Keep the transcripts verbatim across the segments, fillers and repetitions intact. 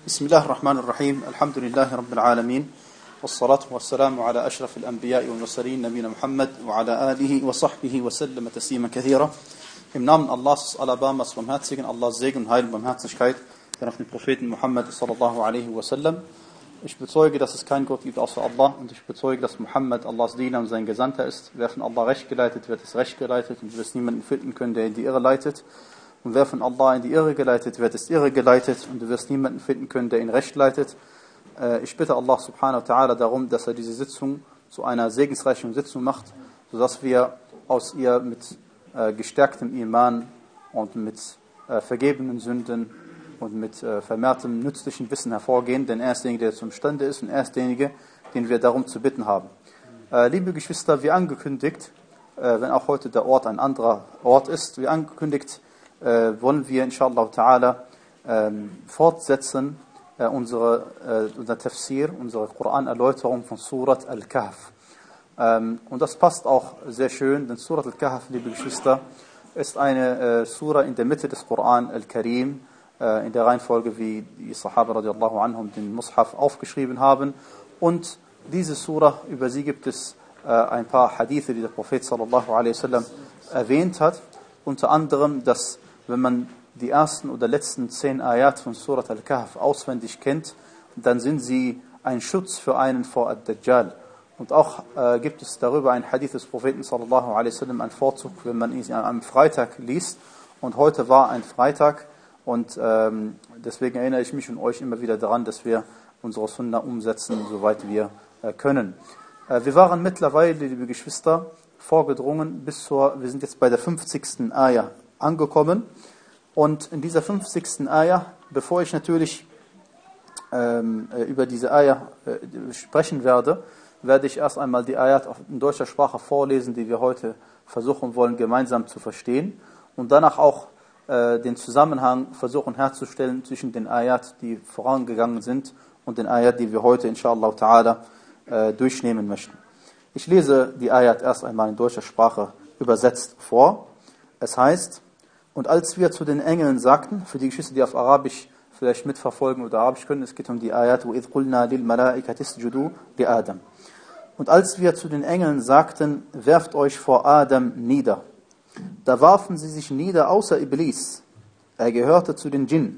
بسم الله الرحمن الرحيم الحمد لله رب العالمين والصلاة والسلام على أشرف الأنبياء والمرسلين نبينا محمد وعلى آله وصحبه وسلم تسليما كثيرا. Im Namen Allahs, Alabamas, Barmherzigen, Allahs Segen und Heil und Barmherzigkeit, dann auf den Propheten Muhammad sallallahu alaihi wasallam. Ich bezeuge, dass es keinen Gott gibt außer Allah und ich bezeuge, dass Muhammad Allahs Diener und sein Gesandter ist. Wer von Allah recht geleitet wird, ist recht geleitet und du wirst niemanden finden können, der in die Irre leitet. Und wer von Allah in die Irre geleitet wird, ist irre geleitet und du wirst niemanden finden können, der ihn recht leitet. Ich bitte Allah subhanahu wa ta'ala darum, dass er diese Sitzung zu einer segensreichen Sitzung macht, sodass wir aus ihr mit gestärktem Iman und mit vergebenen Sünden und mit vermehrtem nützlichen Wissen hervorgehen, denn er ist derjenige, der zum Stande ist und er ist derjenige, den wir darum zu bitten haben. Liebe Geschwister, wie angekündigt, wenn auch heute der Ort ein anderer Ort ist, wie angekündigt, Äh, wollen wir inshallah ta'ala ähm, fortsetzen äh, unsere, äh, unser Tafsir, unsere Koran-Erläuterung von Surat Al-Kahf. Ähm, und das passt auch sehr schön, denn Surat Al-Kahf, liebe Geschwister, ist eine äh, Sura in der Mitte des Koran Al-Karim, äh, in der Reihenfolge, wie die Sahaba radiallahu anhum den Mushaf aufgeschrieben haben. Und diese Sura, über sie gibt es äh, ein paar Hadithe, die der Prophet sallallahu alaihi wasallam erwähnt hat. Unter anderem, dass wenn man die ersten oder letzten zehn Ayat von Surat Al-Kahf auswendig kennt, dann sind sie ein Schutz für einen vor Ad-Dajjal. Und auch äh, gibt es darüber ein Hadith des Propheten sallallahu alaihi wasallam, ein Vorzug, wenn man ihn am Freitag liest. Und heute war ein Freitag und ähm, deswegen erinnere ich mich und euch immer wieder daran, dass wir unsere Sunna umsetzen, soweit wir äh, können. Äh, wir waren mittlerweile, liebe Geschwister, vorgedrungen bis zur, wir sind jetzt bei der fünfzigsten Ayah angekommen. Und in dieser fünfzigsten Ayah, bevor ich natürlich ähm, über diese Ayah äh, sprechen werde, werde ich erst einmal die Ayat in deutscher Sprache vorlesen, die wir heute versuchen wollen, gemeinsam zu verstehen. Und danach auch äh, den Zusammenhang versuchen herzustellen zwischen den Ayat, die vorangegangen sind, und den Ayat, die wir heute inshallah ta'ala äh, durchnehmen möchten. Ich lese die Ayat erst einmal in deutscher Sprache übersetzt vor. Es heißt: Und als wir zu den Engeln sagten, für die Geschwister, die auf Arabisch vielleicht mitverfolgen oder Arabisch können, es geht um die Ayat, وَإِذْ قُلْنَا لِلْمَلَائِكَةِ اسْجُدُوا لِآدَمَ. Und als wir zu den Engeln sagten, werft euch vor Adam nieder, da warfen sie sich nieder außer Iblis, er gehörte zu den Djinn.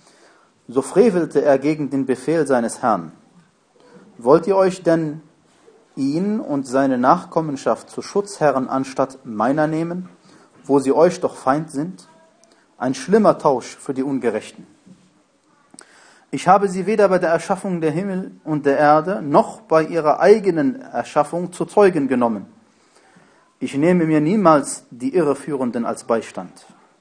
So frevelte er gegen den Befehl seines Herrn. Wollt ihr euch denn ihn und seine Nachkommenschaft zu Schutzherren anstatt meiner nehmen, wo sie euch doch Feind sind? Ein schlimmer Tausch für die Ungerechten. Ich habe sie weder bei der Erschaffung der Himmel und der Erde, noch bei ihrer eigenen Erschaffung zu Zeugen genommen. Ich nehme mir niemals die Irreführenden als Beistand.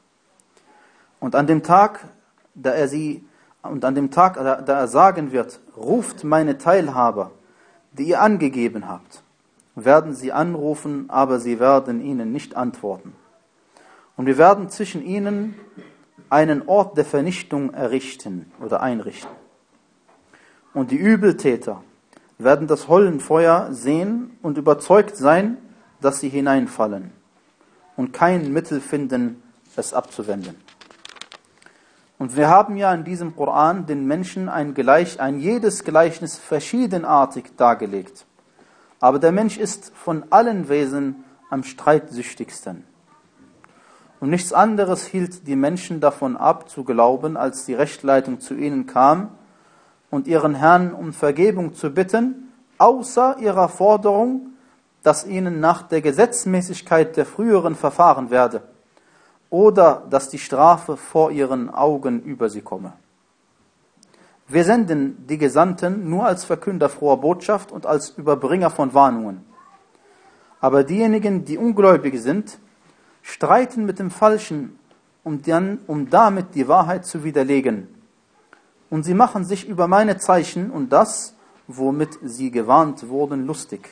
Und an dem Tag, da er sie, und an dem Tag, da, da er sagen wird, ruft meine Teilhaber, die ihr angegeben habt, werden sie anrufen, aber sie werden ihnen nicht antworten. Und wir werden zwischen ihnen einen Ort der Vernichtung errichten oder einrichten. Und die Übeltäter werden das Höllenfeuer sehen und überzeugt sein, dass sie hineinfallen und kein Mittel finden, es abzuwenden. Und wir haben ja in diesem Koran den Menschen ein, Gleich, ein jedes Gleichnis verschiedenartig dargelegt. Aber der Mensch ist von allen Wesen am streitsüchtigsten. Und nichts anderes hielt die Menschen davon ab, zu glauben, als die Rechtleitung zu ihnen kam und ihren Herrn um Vergebung zu bitten, außer ihrer Forderung, dass ihnen nach der Gesetzmäßigkeit der früheren verfahren werde oder dass die Strafe vor ihren Augen über sie komme. Wir senden die Gesandten nur als Verkünder froher Botschaft und als Überbringer von Warnungen. Aber diejenigen, die ungläubig sind, streiten mit dem Falschen, um, dann, um damit die Wahrheit zu widerlegen. Und sie machen sich über meine Zeichen und das, womit sie gewarnt wurden, lustig.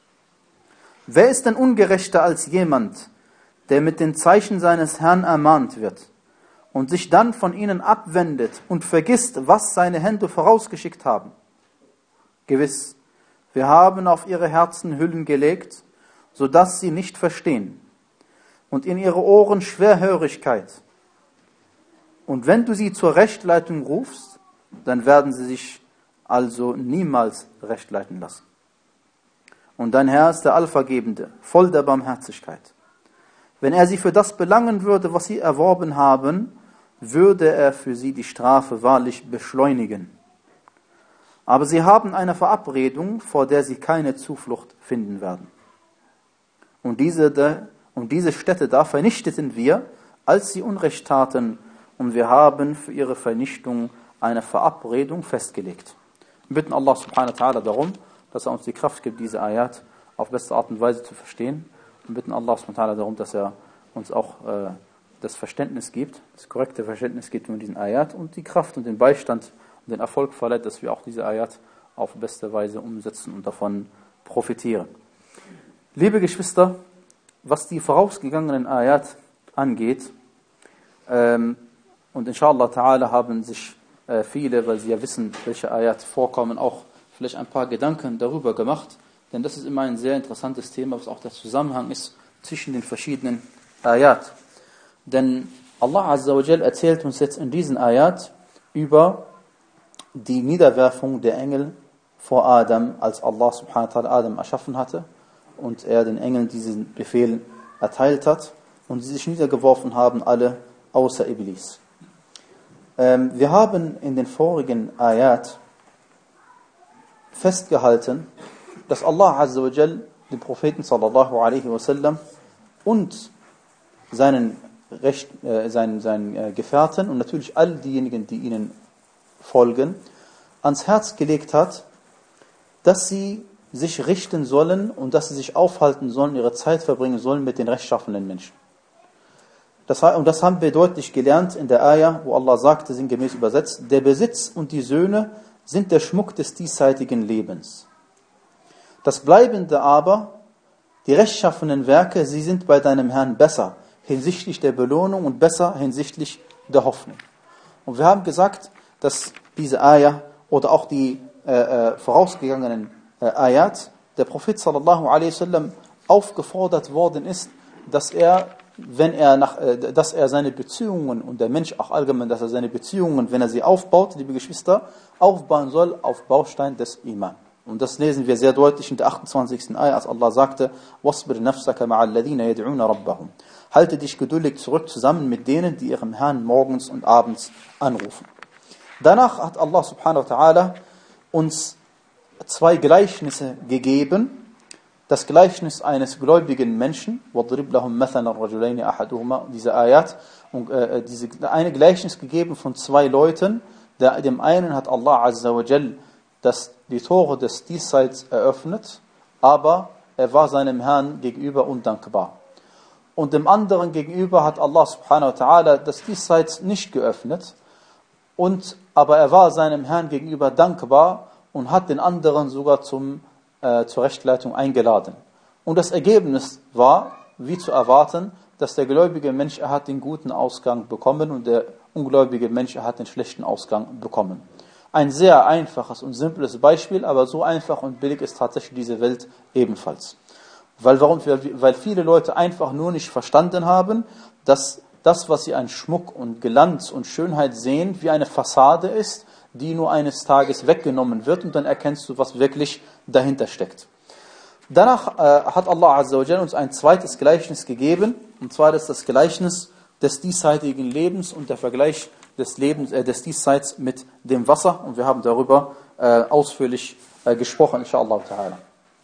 Wer ist denn ungerechter als jemand, der mit den Zeichen seines Herrn ermahnt wird und sich dann von ihnen abwendet und vergisst, was seine Hände vorausgeschickt haben? Gewiss, wir haben auf ihre Herzen Hüllen gelegt, sodass sie nicht verstehen, und in ihre Ohren Schwerhörigkeit. Und wenn du sie zur Rechtleitung rufst, dann werden sie sich also niemals recht leiten lassen. Und dein Herr ist der Allvergebende, voll der Barmherzigkeit. Wenn er sie für das belangen würde, was sie erworben haben, würde er für sie die Strafe wahrlich beschleunigen. Aber sie haben eine Verabredung, vor der sie keine Zuflucht finden werden. Und diese, und diese Städte da vernichteten wir, als sie Unrecht taten, und wir haben für ihre Vernichtung eine Verabredung festgelegt. Wir bitten Allah subhanahu wa ta'ala darum, dass er uns die Kraft gibt, diese Ayat auf beste Art und Weise zu verstehen. Wir bitten Allah subhanahu wa ta'ala darum, dass er uns auch äh, das Verständnis gibt, das korrekte Verständnis gibt von diesen Ayat und die Kraft und den Beistand und den Erfolg verleiht, dass wir auch diese Ayat auf beste Weise umsetzen und davon profitieren. Liebe Geschwister, was die vorausgegangenen Ayat angeht, ähm, und inshallah ta'ala haben sich äh, viele, weil sie ja wissen, welche Ayat vorkommen, auch vielleicht ein paar Gedanken darüber gemacht, denn das ist immer ein sehr interessantes Thema, was auch der Zusammenhang ist zwischen den verschiedenen Ayat. Denn Allah Azza wa Jal erzählt uns jetzt in diesen Ayat über die Niederwerfung der Engel vor Adam, als Allah subhanahu wa ta'ala Adam erschaffen hatte und er den Engeln diesen Befehl erteilt hat und sie sich niedergeworfen haben, alle außer Iblis. Ähm, wir haben in den vorigen Ayat festgehalten, dass Allah Azza wa Jal den Propheten sallallahu alaihi wasallam und seinen, Recht, äh, seinen, seinen äh, Gefährten und natürlich all diejenigen, die ihnen folgen, ans Herz gelegt hat, dass sie sich richten sollen und dass sie sich aufhalten sollen, ihre Zeit verbringen sollen mit den rechtschaffenen Menschen. Das, und das haben wir deutlich gelernt in der Ayah, wo Allah sagte, sinngemäß übersetzt, der Besitz und die Söhne sind der Schmuck des diesseitigen Lebens. Das Bleibende aber, die rechtschaffenen Werke, sie sind bei deinem Herrn besser hinsichtlich der Belohnung und besser hinsichtlich der Hoffnung. Und wir haben gesagt, dass diese Ayah oder auch die äh, äh, vorausgegangenen äh, Ayat, der Prophet sallallahu alaihi wasallam aufgefordert worden ist, dass er, wenn er nach, äh, dass er seine Beziehungen und der Mensch auch allgemein, dass er seine Beziehungen, wenn er sie aufbaut, liebe Geschwister, aufbauen soll auf Baustein des Iman. Und das lesen wir sehr deutlich in der achtundzwanzigsten Ayah, als Allah sagte, وَاصْبِرْ نَفْسَكَ مَعَ الَّذِينَ يَدْعُونَ رَبَّهُمْ. Halte dich geduldig zurück zusammen mit denen, die ihrem Herrn morgens und abends anrufen. Danach hat Allah subhanahu wa ta'ala uns zwei Gleichnisse gegeben. Das Gleichnis eines gläubigen Menschen, وَضْرِبْ لَهُمْ مَثَلًا الرَّجُلَيْنِ أَحَدُهُمَا, diese Ayat, und äh, diese eine Gleichnis gegeben von zwei Leuten. Der, dem einen hat Allah Azza wa Jal das, die Tore des Diesseits eröffnet, aber er war seinem Herrn gegenüber undankbar. Und dem anderen gegenüber hat Allah subhanahu wa ta'ala das Diesseits nicht geöffnet, und, aber er war seinem Herrn gegenüber dankbar und hat den anderen sogar zum, äh, zur Rechtleitung eingeladen. Und das Ergebnis war, wie zu erwarten, dass der gläubige Mensch, er hat den guten Ausgang bekommen und der ungläubige Mensch, er hat den schlechten Ausgang bekommen. Ein sehr einfaches und simples Beispiel, aber so einfach und billig ist tatsächlich diese Welt ebenfalls. Weil, warum? Weil viele Leute einfach nur nicht verstanden haben, dass das, was sie an Schmuck und Glanz und Schönheit sehen, wie eine Fassade ist, die nur eines Tages weggenommen wird und dann erkennst du, was wirklich dahinter steckt. Danach äh, hat Allah Azza wa Jalla uns ein zweites Gleichnis gegeben, und zwar ist das Gleichnis des diesseitigen Lebens und der Vergleich des Lebens, äh, des Diesseits mit dem Wasser, und wir haben darüber äh, ausführlich äh, gesprochen, inshallah ta'ala.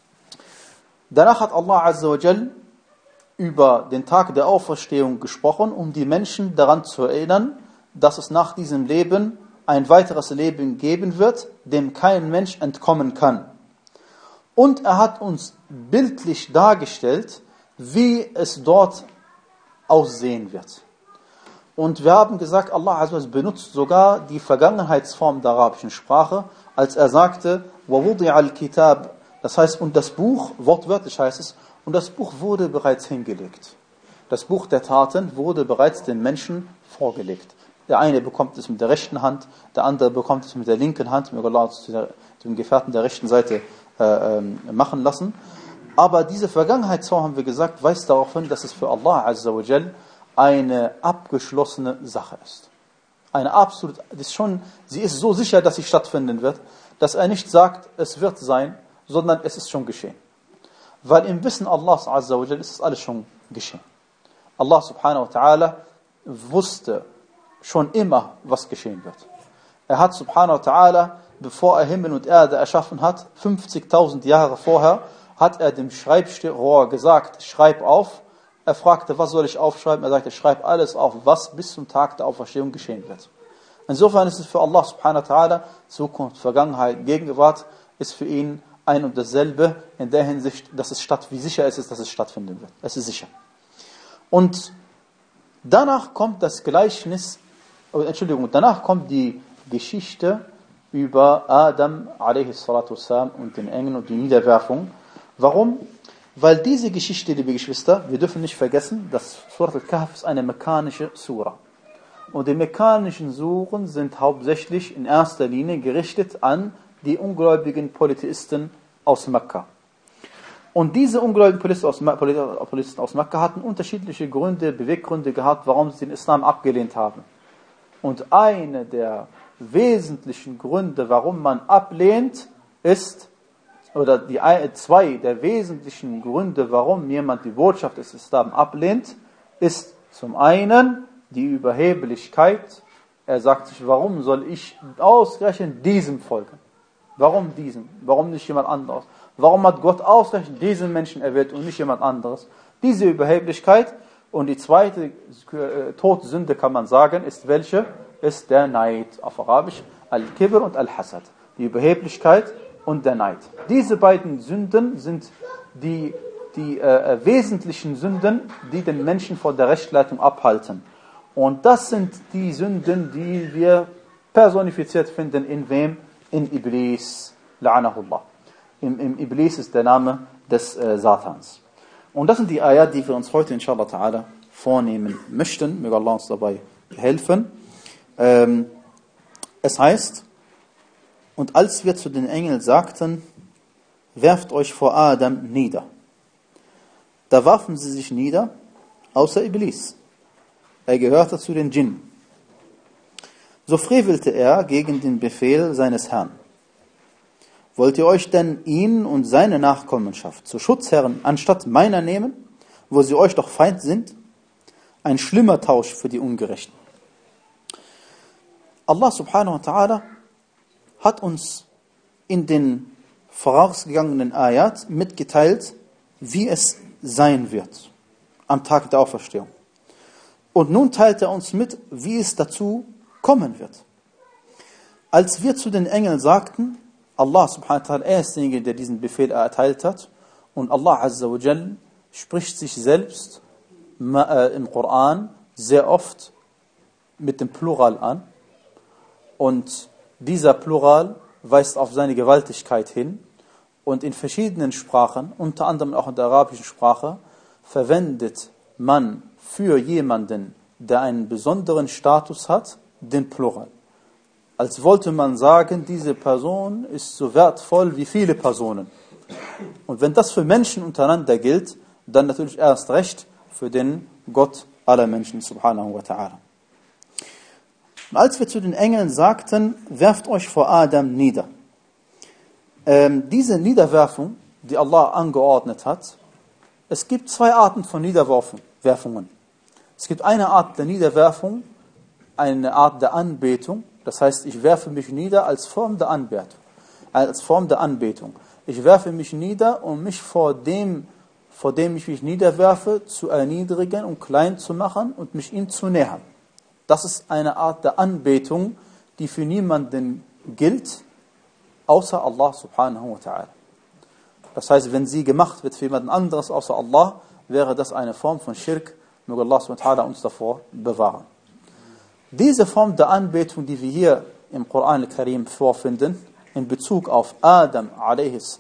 Danach hat Allah Azza wa Jalla über den Tag der Auferstehung gesprochen, um die Menschen daran zu erinnern, dass es nach diesem Leben ein weiteres Leben geben wird, dem kein Mensch entkommen kann. Und er hat uns bildlich dargestellt, wie es dort aussehen wird. Und wir haben gesagt, Allah Azza wa Jalla benutzt sogar die Vergangenheitsform der arabischen Sprache, als er sagte, وَوُضِعَ الْكِتَابِ, das heißt, und das Buch, wortwörtlich heißt es, und das Buch wurde bereits hingelegt. Das Buch der Taten wurde bereits den Menschen vorgelegt. Der eine bekommt es mit der rechten Hand, der andere bekommt es mit der linken Hand, möge Allah zu dem Gefährten der rechten Seite äh, äh, machen lassen. Aber diese Vergangenheitsform, haben wir gesagt, weist darauf hin, dass es für Allah Azza wa Jal eine abgeschlossene Sache ist. Eine absolut, das ist schon, sie ist so sicher, dass sie stattfinden wird, dass er nicht sagt, es wird sein, sondern es ist schon geschehen. Weil im Wissen Allahs Azza wa Jal ist es alles schon geschehen. Allah subhanahu wa ta'ala wusste schon immer, was geschehen wird. Er hat subhanahu wa ta'ala, bevor er Himmel und Erde erschaffen hat, fünfzigtausend Jahre vorher, hat er dem Schreibrohr gesagt, schreib auf. Er fragte, was soll ich aufschreiben? Er sagte, schreib alles auf, was bis zum Tag der Auferstehung geschehen wird. Insofern ist es für Allah subhanahu wa ta'ala, Zukunft, Vergangenheit, Gegenwart, ist für ihn ein und dasselbe, in der Hinsicht, dass es statt, wie sicher es ist, dass es stattfinden wird. Es ist sicher. Und danach kommt das Gleichnis, oh, Entschuldigung, danach kommt die Geschichte über Adam a.s. und den Engeln und die Niederwerfung. Warum? Weil diese Geschichte, liebe Geschwister, wir dürfen nicht vergessen, dass Surat al-Kahf ist eine mekkanische Sura. Und die mekkanischen Suren sind hauptsächlich in erster Linie gerichtet an die ungläubigen Polytheisten aus Mekka. Und diese ungläubigen Polytheisten aus Mekka hatten unterschiedliche Gründe, Beweggründe gehabt, warum sie den Islam abgelehnt haben. Und einer der wesentlichen Gründe, warum man ablehnt, ist, oder die zwei der wesentlichen Gründe, warum jemand die Botschaft des Islam ablehnt, ist zum einen die Überheblichkeit. Er sagt sich, warum soll ich ausgerechnet diesem folgen? Warum diesem? Warum nicht jemand anderes? Warum hat Gott ausgerechnet diesen Menschen erwählt und nicht jemand anderes? Diese Überheblichkeit. Und die zweite äh, Todsünde, kann man sagen, ist welche? Ist der Neid. Auf Arabisch Al-Kibr und Al-Hasad. Die Überheblichkeit und der Neid. Diese beiden Sünden sind die, die äh, wesentlichen Sünden, die den Menschen vor der Rechtsleitung abhalten. Und das sind die Sünden, die wir personifiziert finden in wem? In Iblis. La'anahullah. Im, Im Iblis ist der Name des äh, Satans. Und das sind die Ayat, die wir uns heute inshallah ta'ala vornehmen möchten. Möge Allah uns dabei helfen. Ähm, es heißt, und als wir zu den Engeln sagten, werft euch vor Adam nieder. Da warfen sie sich nieder, außer Iblis. Er gehörte zu den Djinn. So frevelte er gegen den Befehl seines Herrn. Wollt ihr euch denn ihn und seine Nachkommenschaft zu Schutzherren anstatt meiner nehmen, wo sie euch doch Feind sind? Ein schlimmer Tausch für die Ungerechten. Allah subhanahu wa ta'ala hat uns in den vorausgegangenen Ayat mitgeteilt, wie es sein wird am Tag der Auferstehung. Und nun teilt er uns mit, wie es dazu kommen wird. Als wir zu den Engeln sagten, Allah subhanahu wa ta'ala, er ist derjenige, der diesen Befehl erteilt hat, und Allah azza wa jal spricht sich selbst im Koran sehr oft mit dem Plural an, und dieser Plural weist auf seine Gewaltigkeit hin, und in verschiedenen Sprachen, unter anderem auch in der arabischen Sprache, verwendet man für jemanden, der einen besonderen Status hat, den Plural. Als wollte man sagen, diese Person ist so wertvoll wie viele Personen. Und wenn das für Menschen untereinander gilt, dann natürlich erst recht für den Gott aller Menschen, subhanahu wa ta'ala. Und als wir zu den Engeln sagten, werft euch vor Adam nieder. Ähm, diese Niederwerfung, die Allah angeordnet hat, es gibt zwei Arten von Niederwerfungen. Es gibt eine Art der Niederwerfung, eine Art der Anbetung. Das heißt, ich werfe mich nieder als Form der Anbetung. Als Form der Anbetung. Ich werfe mich nieder, um mich vor dem, vor dem ich mich niederwerfe, zu erniedrigen und klein zu machen und mich ihm zu nähern. Das ist eine Art der Anbetung, die für niemanden gilt, außer Allah subhanahu wa ta'ala. Das heißt, wenn sie gemacht wird für jemanden anderes außer Allah, wäre das eine Form von Schirk. Möge Allah subhanahu wa ta'ala uns davor bewahren. Diese Form der Anbetung, die wir hier im Koran al-Karim vorfinden, in Bezug auf Adam a.s.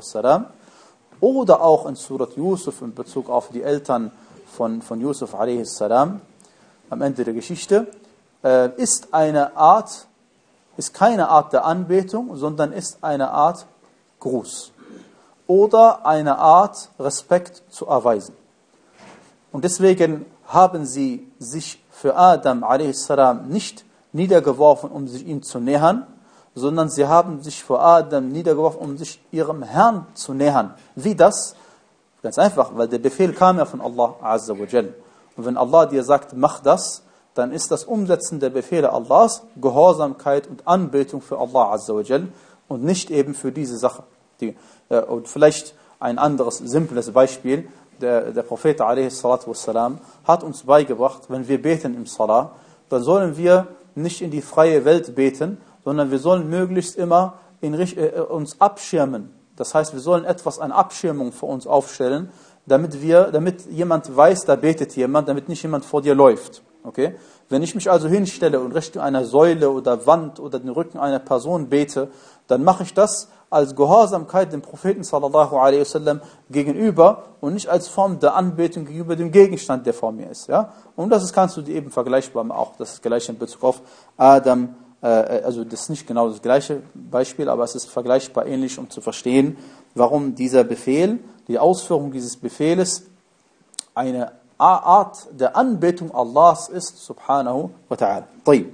oder auch in Surat Yusuf in Bezug auf die Eltern von, von Yusuf a.s. am Ende der Geschichte, äh, ist eine Art, ist keine Art der Anbetung, sondern ist eine Art Gruß oder eine Art Respekt zu erweisen. Und deswegen haben sie sich für Adam a.s. nicht niedergeworfen, um sich ihm zu nähern, sondern sie haben sich vor Adam niedergeworfen, um sich ihrem Herrn zu nähern. Wie das? Ganz einfach, weil der Befehl kam ja von Allah Azza wa Jal. Und wenn Allah dir sagt, mach das, dann ist das Umsetzen der Befehle Allahs Gehorsamkeit und Anbetung für Allah Azza wa Jal und nicht eben für diese Sache. Die, äh, und vielleicht ein anderes, simples Beispiel. Der, der Prophet a.s.w. hat uns beigebracht, wenn wir beten im Salah, dann sollen wir nicht in die freie Welt beten, sondern wir sollen möglichst immer in, äh, uns abschirmen. Das heißt, wir sollen etwas an Abschirmung für uns aufstellen, damit wir, damit jemand weiß, da betet jemand, damit nicht jemand vor dir läuft. Okay? Wenn ich mich also hinstelle und Richtung einer Säule oder Wand oder den Rücken einer Person bete, dann mache ich das als Gehorsamkeit dem Propheten sallallahu alaihi wasallam gegenüber und nicht als Form der Anbetung gegenüber dem Gegenstand, der vor mir ist. Ja? Und das ist, kannst du dir eben vergleichbar machen, auch das gleiche in Bezug auf Adam. Äh, also das ist nicht genau das gleiche Beispiel, aber es ist vergleichbar ähnlich, um zu verstehen, warum dieser Befehl, die Ausführung dieses Befehles eine Art der Anbetung Allahs ist, subhanahu wa ta'ala.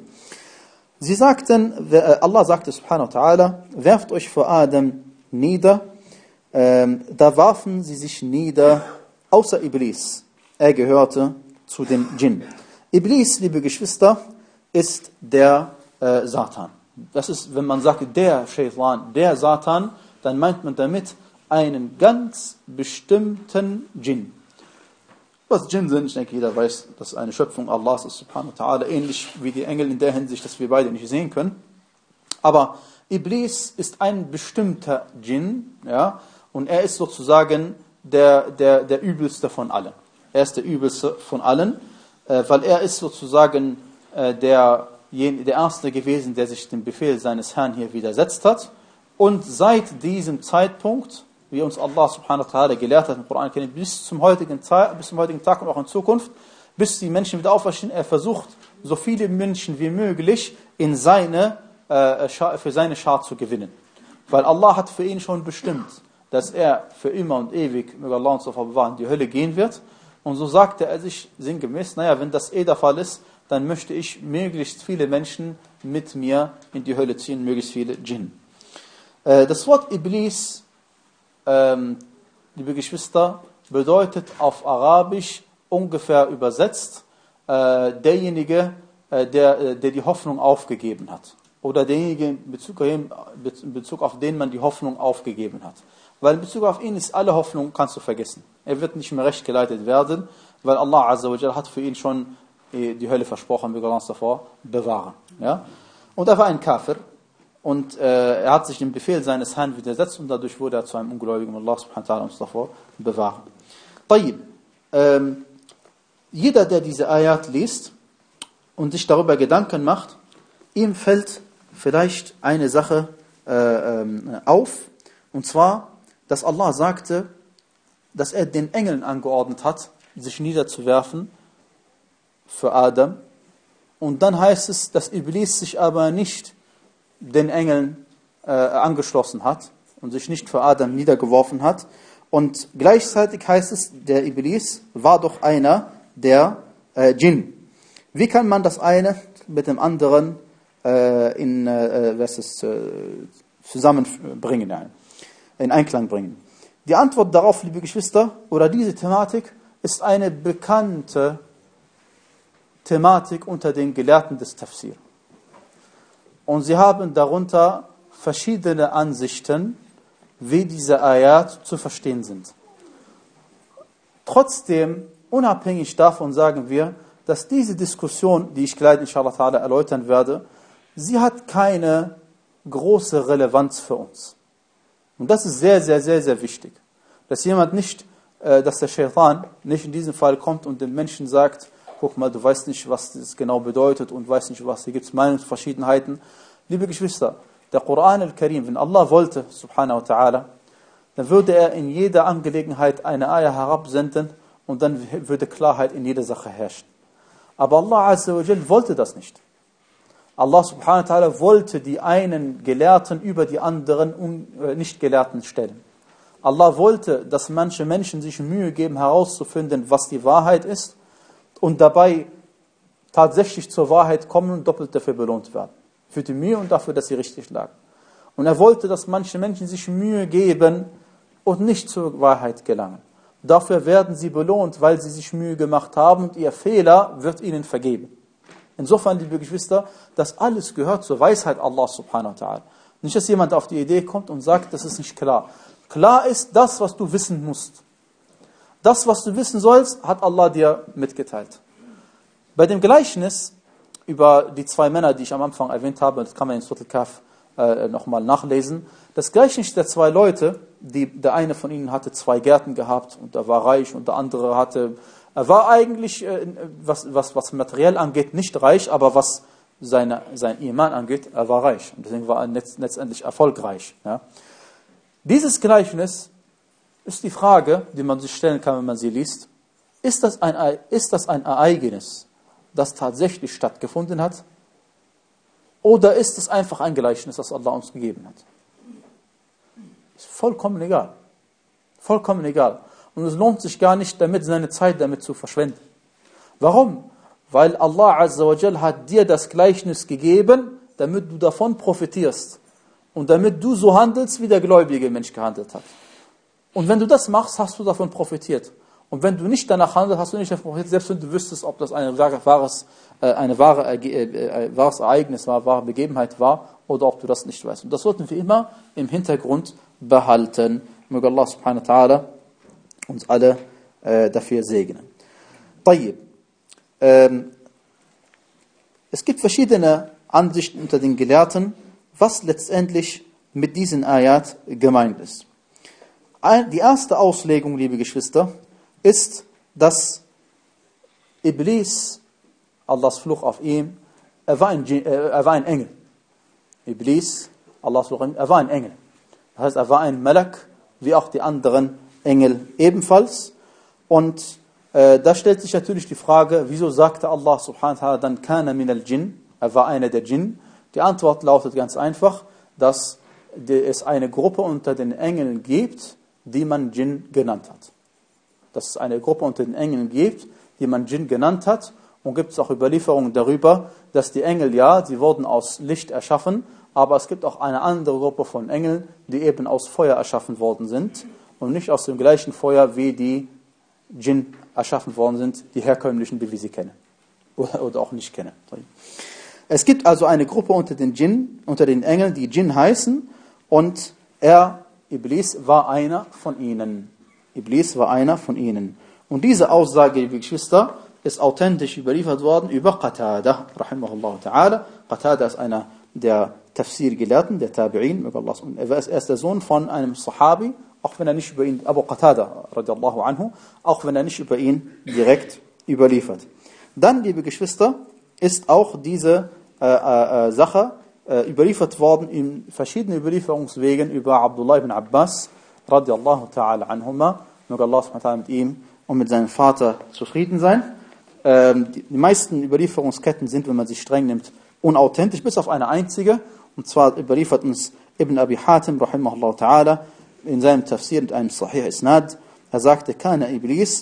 Sie sagten, Allah sagte subhanahu wa ta'ala, werft euch vor Adam nieder. Ähm, da warfen sie sich nieder, außer Iblis. Er gehörte zu den Djinn. Iblis, liebe Geschwister, ist der äh, Satan. Das ist, wenn man sagt, der Shaitan, der Satan, dann meint man damit einen ganz bestimmten Djinn. Was Djinn sind, ich denke, jeder weiß, dass eine Schöpfung Allahs ist, subhanahu wa ta'ala, ähnlich wie die Engel in der Hinsicht, dass wir beide nicht sehen können. Aber Iblis ist ein bestimmter Djinn, ja, und er ist sozusagen der, der, der übelste von allen. Er ist der übelste von allen, äh, weil er ist sozusagen äh, der, der Erste gewesen, der sich dem Befehl seines Herrn hier widersetzt hat. Und seit diesem Zeitpunkt, wie uns Allah subhanahu wa ta'ala gelehrt hat im Koran, bis zum heutigen Tag, bis zum heutigen Tag und auch in Zukunft, bis die Menschen wieder auferstehen, er versucht, so viele Menschen wie möglich in seine, äh, für seine Schar zu gewinnen. Weil Allah hat für ihn schon bestimmt, dass er für immer und ewig, möge Allah uns davor bewahren, in die Hölle gehen wird. Und so sagte er sich sinngemäß, naja, wenn das eh der Fall ist, dann möchte ich möglichst viele Menschen mit mir in die Hölle ziehen, möglichst viele Djinn. Äh, das Wort Iblis, Ähm, liebe Geschwister, bedeutet auf Arabisch ungefähr übersetzt äh, derjenige, äh, der, der die Hoffnung aufgegeben hat. Oder derjenige, in Bezug, in Bezug auf den man die Hoffnung aufgegeben hat. Weil in Bezug auf ihn ist alle Hoffnung, kannst du vergessen. Er wird nicht mehr recht geleitet werden, weil Allah Azza wa Jalla hat für ihn schon die Hölle versprochen, wir können uns davor bewahren. Ja? Und er war ein Kafir. Und äh, er hat sich dem Befehl seines Herrn widersetzt und dadurch wurde er zu einem Ungläubigen. Allah subhanahu wa ta'ala uns davor bewahren. Tayyib. Ähm, jeder, der diese Ayat liest und sich darüber Gedanken macht, ihm fällt vielleicht eine Sache äh, ähm, auf. Und zwar, dass Allah sagte, dass er den Engeln angeordnet hat, sich niederzuwerfen für Adam. Und dann heißt es, dass Iblis sich aber nicht den Engeln äh, angeschlossen hat und sich nicht für Adam niedergeworfen hat. Und gleichzeitig heißt es, der Iblis war doch einer der äh, Djinn. Wie kann man das eine mit dem anderen äh, in, äh, was ist, äh, zusammenbringen, ja, in Einklang bringen? Die Antwort darauf, liebe Geschwister, oder diese Thematik, ist eine bekannte Thematik unter den Gelehrten des Tafsir. Und sie haben darunter verschiedene Ansichten, wie diese Ayat zu verstehen sind. Trotzdem, unabhängig davon sagen wir, dass diese Diskussion, die ich gleich inshallah ta'ala erläutern werde, sie hat keine große Relevanz für uns. Und das ist sehr, sehr, sehr, sehr wichtig. Dass jemand nicht, äh, dass der Shaitan nicht in diesem Fall kommt und den Menschen sagt, guck mal, du weißt nicht, was das genau bedeutet und weißt nicht, was, hier gibt es Meinungsverschiedenheiten. Liebe Geschwister, der Koran al-Karim, wenn Allah wollte, subhanahu wa ta'ala, dann würde er in jeder Angelegenheit eine Ayah herabsenden und dann würde Klarheit in jeder Sache herrschen. Aber Allah Azza wa Jal wollte das nicht. Allah subhanahu wa ta'ala wollte die einen Gelehrten über die anderen Nicht-Gelehrten stellen. Allah wollte, dass manche Menschen sich Mühe geben, herauszufinden, was die Wahrheit ist, und dabei tatsächlich zur Wahrheit kommen und doppelt dafür belohnt werden. Für die Mühe und dafür, dass sie richtig lagen. Und er wollte, dass manche Menschen sich Mühe geben und nicht zur Wahrheit gelangen. Dafür werden sie belohnt, weil sie sich Mühe gemacht haben und ihr Fehler wird ihnen vergeben. Insofern, liebe Geschwister, das alles gehört zur Weisheit Allah subhanahu wa ta'ala. Nicht, dass jemand auf die Idee kommt und sagt, das ist nicht klar. Klar ist das, was du wissen musst. Das, was du wissen sollst, hat Allah dir mitgeteilt. Bei dem Gleichnis über die zwei Männer, die ich am Anfang erwähnt habe, das kann man in Surat al-Kahf äh, nochmal nachlesen, das Gleichnis der zwei Leute, die, der eine von ihnen hatte zwei Gärten gehabt und er war reich und der andere hatte, er war eigentlich, äh, was, was, was materiell angeht, nicht reich, aber was seine, sein Iman angeht, er war reich und deswegen war er letztendlich erfolgreich. Ja. Dieses Gleichnis ist die Frage, die man sich stellen kann, wenn man sie liest, ist das ein, ist das ein Ereignis, das tatsächlich stattgefunden hat? Oder ist es einfach ein Gleichnis, das Allah uns gegeben hat? Ist vollkommen egal. Vollkommen egal. Und es lohnt sich gar nicht, damit seine Zeit damit zu verschwenden. Warum? Weil Allah Azza wa Jal hat dir das Gleichnis gegeben, damit du davon profitierst. Und damit du so handelst, wie der gläubige Mensch gehandelt hat. Und wenn du das machst, hast du davon profitiert. Und wenn du nicht danach handelst, hast du nicht davon profitiert, selbst wenn du wüsstest, ob das eine wahres, eine wahre, ein wahres Ereignis war, wahre Begebenheit war, oder ob du das nicht weißt. Und das sollten wir immer im Hintergrund behalten. Möge Allah subhanahu wa ta'ala uns alle äh, dafür segnen. طيب. Ähm, es gibt verschiedene Ansichten unter den Gelehrten, was letztendlich mit diesen Ayat gemeint ist. Die erste Auslegung, liebe Geschwister, ist, dass Iblis, Allahs Fluch auf ihm, er war ein, er war ein Engel. Iblis, Allahs Fluch auf ihm, er war ein Engel. Das heißt, er war ein Malak, wie auch die anderen Engel ebenfalls. Und äh, da stellt sich natürlich die Frage, wieso sagte Allah subhanahu wa ta'ala dann kana min al-Jinn, er war einer der Djinn? Die Antwort lautet ganz einfach, dass es eine Gruppe unter den Engeln gibt, die man Djinn genannt hat. Dass es eine Gruppe unter den Engeln gibt, die man Djinn genannt hat. Und gibt es auch Überlieferungen darüber, dass die Engel, ja, sie wurden aus Licht erschaffen, aber es gibt auch eine andere Gruppe von Engeln, die eben aus Feuer erschaffen worden sind und nicht aus dem gleichen Feuer, wie die Djinn erschaffen worden sind, die herkömmlichen, die wir sie kennen oder, oder auch nicht kennen. Es gibt also eine Gruppe unter den Djinn, unter den Engeln, die Djinn heißen, und er, Iblis, war einer von ihnen. Iblis war einer von ihnen. Und diese Aussage, liebe Geschwister, ist authentisch überliefert worden über Qatada, rahimahullah ta'ala. Qatada ist einer der Tafsir-Gelehrten, der Tabi'in, er ist der Sohn von einem Sahabi, auch wenn er nicht über ihn, Abu Qatada, radiallahu anhu, auch wenn er nicht über ihn direkt überliefert. Dann, liebe Geschwister, ist auch diese äh, äh, Sache äh, überliefert worden in verschiedenen Überlieferungswegen über Abdullah ibn Abbas, radiallahu ta'ala anhuma, möge Allah subhanahu wa ta'ala mit ihm und mit seinem Vater zufrieden sein. Ähm, die, die meisten Überlieferungsketten sind, wenn man sie streng nimmt, unauthentisch, bis auf eine einzige, und zwar überliefert uns Ibn Abi Hatim, rahimahullah ta'ala, in seinem Tafsir mit einem Sahih Isnad, er sagte, kana Iblis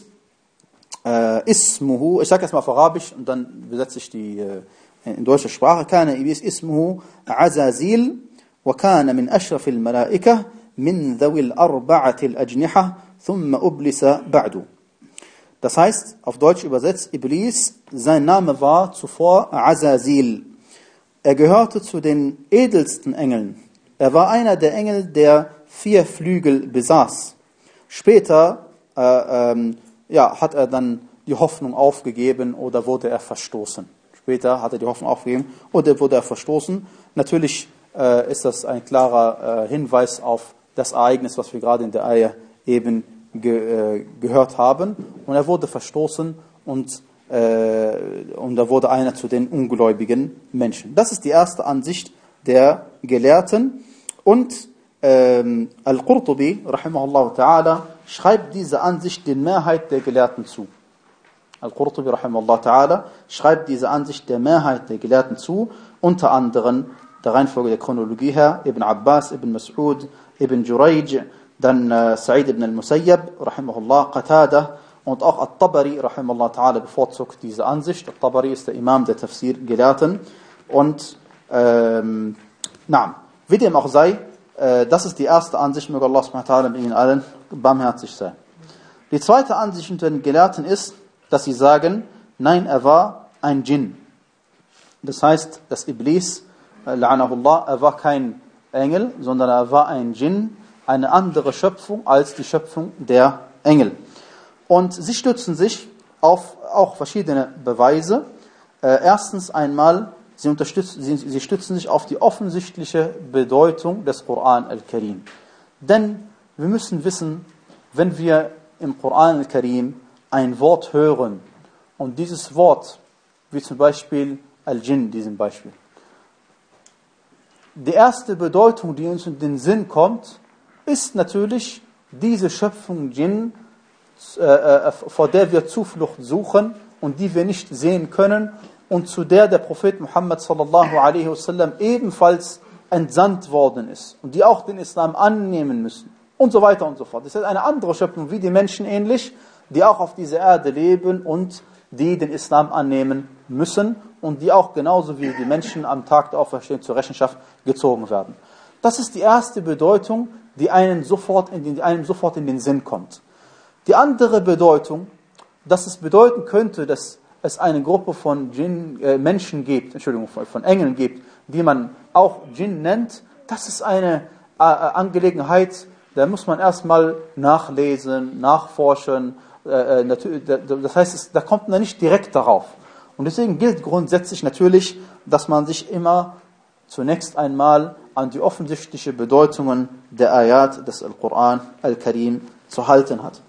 äh, ismuhu, ich sage erstmal auf Arabisch und dann übersetze ich die äh, in deutscher Sprache, kana Iblis ismuhu Azazil wa kana min ashraf al-Malaika min dhawi al-arba'ati al-ajniha thumma ublisa ba'du. Das heißt, auf Deutsch übersetzt, Iblis, sein Name war zuvor Azazil. Er gehörte zu den edelsten Engeln. Er war einer der Engel, der vier Flügel besaß. Später äh, ähm, ja, hat er dann die Hoffnung aufgegeben oder wurde er verstoßen. Später hat er die Hoffnung aufgegeben oder wurde er verstoßen. Natürlich äh, ist das ein klarer äh, Hinweis auf das Ereignis, was wir gerade in der Ayah eben ge, äh, gehört haben. Und er wurde verstoßen und, äh, und er wurde einer zu den ungläubigen Menschen. Das ist die erste Ansicht der Gelehrten. Und ähm, Al-Qurtubi, rahimahullah ta'ala, schreibt diese Ansicht den Mehrheit der Gelehrten zu. Al-Qurtubi, rahimahullah ta'ala, schreibt diese Ansicht der Mehrheit der Gelehrten zu, unter anderem der Reihenfolge der Chronologie her, Ibn Abbas, Ibn Mas'ud, Ibn Jurayj, dann äh, Sa'id ibn al-Musayyab, rahimahullah, Qatada Und auch At-Tabari, rahimallahu ta'ala, bevorzugt diese Ansicht. At-Tabari ist der Imam der Tafsir-Gelehrten. Und, ähm, na, wie dem auch sei, äh, das ist die erste Ansicht, möge Allah subhanahu wa ta'ala mit ihnen allen barmherzig sein. Die zweite Ansicht unter den Gelehrten ist, dass sie sagen, nein, er war ein Djinn. Das heißt, das Iblis, la'anahullah, er war kein Engel, sondern er war ein Djinn, eine andere Schöpfung als die Schöpfung der Engel. Und sie stützen sich auf auch verschiedene Beweise. Äh, erstens einmal, sie, unterstützen, sie, sie stützen sich auf die offensichtliche Bedeutung des Koran al-Karim. Denn wir müssen wissen, wenn wir im Koran al-Karim ein Wort hören und dieses Wort, wie zum Beispiel Al-Jinn, diesem Beispiel, die erste Bedeutung, die uns in den Sinn kommt, ist natürlich diese Schöpfung Jinn, äh, vor der wir Zuflucht suchen und die wir nicht sehen können und zu der der Prophet Muhammad sallallahu alaihi wasallam ebenfalls entsandt worden ist und die auch den Islam annehmen müssen und so weiter und so fort. Das ist eine andere Schöpfung, wie die Menschen ähnlich, die auch auf dieser Erde leben und die den Islam annehmen müssen und die auch genauso wie die Menschen am Tag der Auferstehung zur Rechenschaft gezogen werden. Das ist die erste Bedeutung, die einem sofort in den, einem sofort in den Sinn kommt. Die andere Bedeutung, dass es bedeuten könnte, dass es eine Gruppe von Djinn, äh, Menschen gibt, Entschuldigung, von, von Engeln gibt, die man auch Djinn nennt, das ist eine äh, Angelegenheit, da muss man erstmal nachlesen, nachforschen. Äh, äh, das heißt, es, da kommt man nicht direkt darauf. Und deswegen gilt grundsätzlich natürlich, dass man sich immer zunächst einmal an die offensichtlichen Bedeutungen der Ayat des Al-Quran Al-Karim zu halten hat.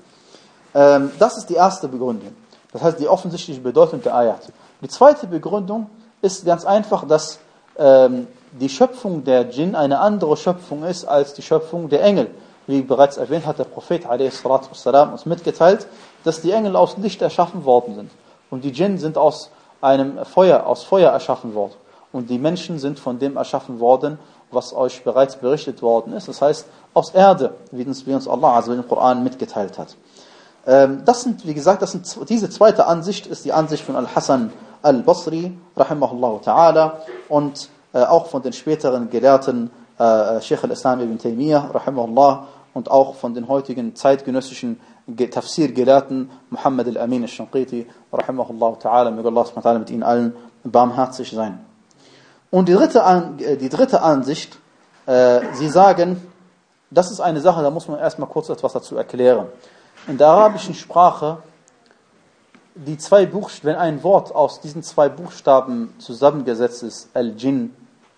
Ähm, das ist die erste Begründung. Das heißt, die offensichtliche Bedeutung der Ayat. Die zweite Begründung ist ganz einfach, dass ähm, die Schöpfung der Djinn eine andere Schöpfung ist als die Schöpfung der Engel. Wie bereits erwähnt, hat der Prophet a s. uns mitgeteilt, dass die Engel aus Licht erschaffen worden sind. Und die Djinn sind aus einem Feuer, aus Feuer erschaffen worden. Und die Menschen sind von dem erschaffen worden, was euch bereits berichtet worden ist. Das heißt, aus Erde, wie uns, wie uns Allah also im Koran mitgeteilt hat. Ähm, das sind, wie gesagt, das sind, diese zweite Ansicht ist die Ansicht von Al-Hasan al-Basri, rahimahullah ta'ala, und äh, auch von den späteren Gelehrten, äh, Sheikh al-Islam ibn Taymiyyah, rahimahullah, und auch von den heutigen zeitgenössischen Tafsir-Gelehrten, Muhammad al-Amin al-Shanqiti, rahimahullah ta'ala, möge Allah subhanahu wa ta'ala mit ihnen allen barmherzig sein. Und die dritte, die dritte Ansicht, äh, sie sagen, das ist eine Sache, da muss man erstmal kurz etwas dazu erklären. In der arabischen Sprache, die zwei Buchstaben, wenn ein Wort aus diesen zwei Buchstaben zusammengesetzt ist, Al-Jinn,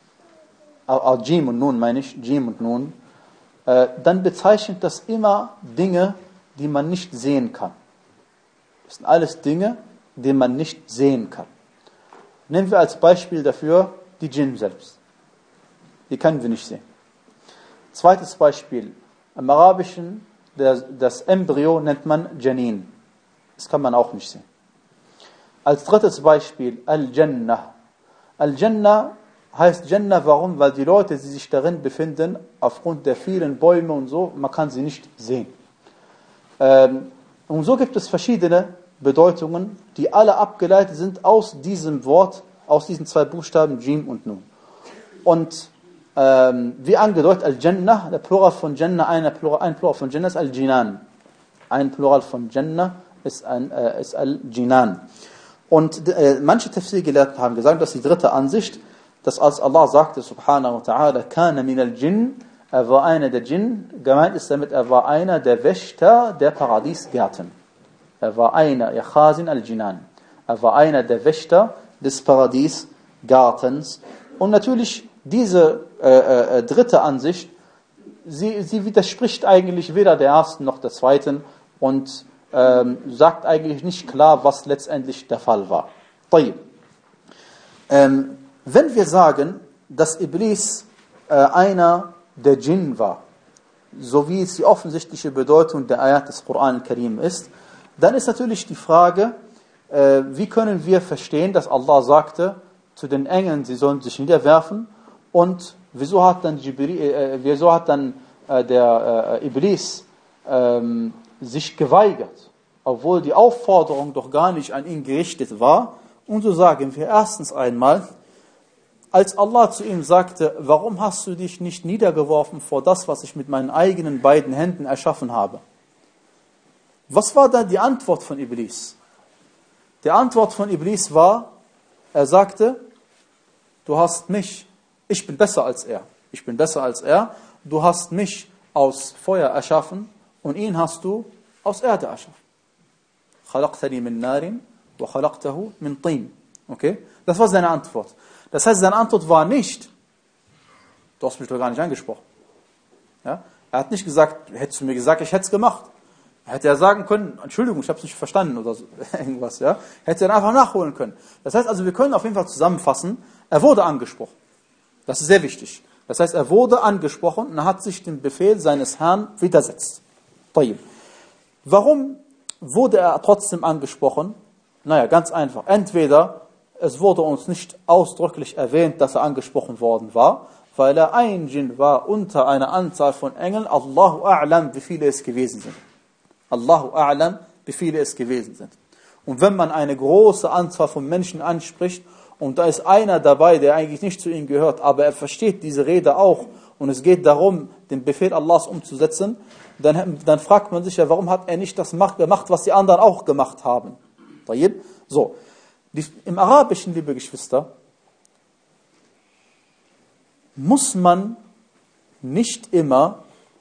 Al-Jim und Nun meine ich, Jim und Nun, äh, dann bezeichnet das immer Dinge, die man nicht sehen kann. Das sind alles Dinge, die man nicht sehen kann. Nehmen wir als Beispiel dafür die Djinn selbst. Die können wir nicht sehen. Zweites Beispiel. Im Arabischen, der, das Embryo nennt man Janin. Das kann man auch nicht sehen. Als drittes Beispiel, Al-Jannah. Al-Jannah heißt Jannah, warum? Weil die Leute, die sich darin befinden, aufgrund der vielen Bäume und so, man kann sie nicht sehen. Ähm, und so gibt es verschiedene Bedeutungen, die alle abgeleitet sind aus diesem Wort, aus diesen zwei Buchstaben Jim und Nun. Und ähm, wie angedeutet, Al-Jannah, der Plural von Jannah, ein Plural, ein Plural von Jannah ist Al-Jinan. Ein Plural von Jannah ist, äh, ist Al-Jinan. Und äh, manche Tafsir-Gelehrten haben gesagt, dass die dritte Ansicht, dass als Allah sagte, subhanahu wa ta'ala, kana min al-Jinn, er war einer der Djinn, gemeint ist damit, er war einer der Wächter der Paradiesgärten. Er war einer, ya Khazin al-Jinan. Er war einer der Wächter des Paradiesgartens. Und natürlich diese äh, äh, dritte Ansicht, sie, sie widerspricht eigentlich weder der ersten noch der zweiten und ähm, sagt eigentlich nicht klar, was letztendlich der Fall war. Ähm, wenn wir sagen, dass Iblis äh, einer der Djinn war, so wie es die offensichtliche Bedeutung der Ayat des Koran al-Karim ist, dann ist natürlich die Frage, äh, wie können wir verstehen, dass Allah sagte zu den Engeln, sie sollen sich niederwerfen, und wieso hat dann, Jibril, äh, wieso hat dann äh, der äh, Iblis äh, sich geweigert? obwohl die Aufforderung doch gar nicht an ihn gerichtet war. Und so sagen wir erstens einmal, als Allah zu ihm sagte, warum hast du dich nicht niedergeworfen vor das, was ich mit meinen eigenen beiden Händen erschaffen habe? Was war dann die Antwort von Iblis? Die Antwort von Iblis war, er sagte, du hast mich, ich bin besser als er, ich bin besser als er, du hast mich aus Feuer erschaffen und ihn hast du aus Erde erschaffen. خَلَقْتَنِي مِنْ نَارٍ وَخَلَقْتَهُ مِنْ طِينٍ. Okay? Das war seine Antwort. Das heißt, seine Antwort war nicht, du hast mich doch gar nicht angesprochen. Ja? Er hat nicht gesagt, hättest du mir gesagt, ich hätte es gemacht. Er hätte ja sagen können, Entschuldigung, ich habe es nicht verstanden oder so, irgendwas. Ja? Hätte er einfach nachholen können. Das heißt also, wir können auf jeden Fall zusammenfassen, er wurde angesprochen. Das ist sehr wichtig. Das heißt, er wurde angesprochen und er hat sich dem Befehl seines Herrn widersetzt. Warum wurde er trotzdem angesprochen? Naja, ganz einfach. Entweder es wurde uns nicht ausdrücklich erwähnt, dass er angesprochen worden war, weil er ein Djinn war unter einer Anzahl von Engeln. Allahu a'lam, wie viele es gewesen sind. Allahu a'lam, wie viele es gewesen sind. Und wenn man eine große Anzahl von Menschen anspricht und da ist einer dabei, der eigentlich nicht zu ihnen gehört, aber er versteht diese Rede auch und es geht darum, den Befehl Allahs umzusetzen, dann, dann fragt man sich ja, warum hat er nicht das gemacht, was die anderen auch gemacht haben. So, die, im Arabischen, liebe Geschwister, muss man nicht immer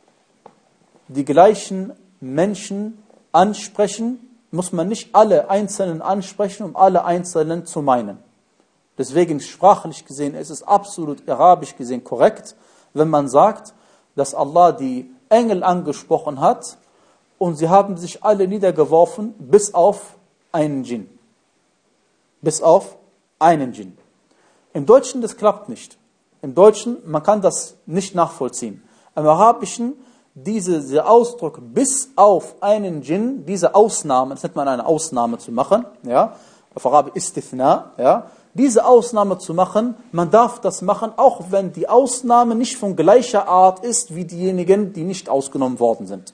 die gleichen Menschen ansprechen, muss man nicht alle Einzelnen ansprechen, um alle Einzelnen zu meinen. Deswegen sprachlich gesehen ist es absolut arabisch gesehen korrekt, wenn man sagt, dass Allah die Engel angesprochen hat und sie haben sich alle niedergeworfen, bis auf einen Djinn. Bis auf einen Djinn. Im Deutschen, das klappt nicht. Im Deutschen, man kann das nicht nachvollziehen. Im Arabischen, diese, dieser Ausdruck bis auf einen Djinn, diese Ausnahme, das nennt man eine Ausnahme zu machen, ja, auf Arabisch Istithna, ja, diese Ausnahme zu machen, man darf das machen, auch wenn die Ausnahme nicht von gleicher Art ist, wie diejenigen, die nicht ausgenommen worden sind.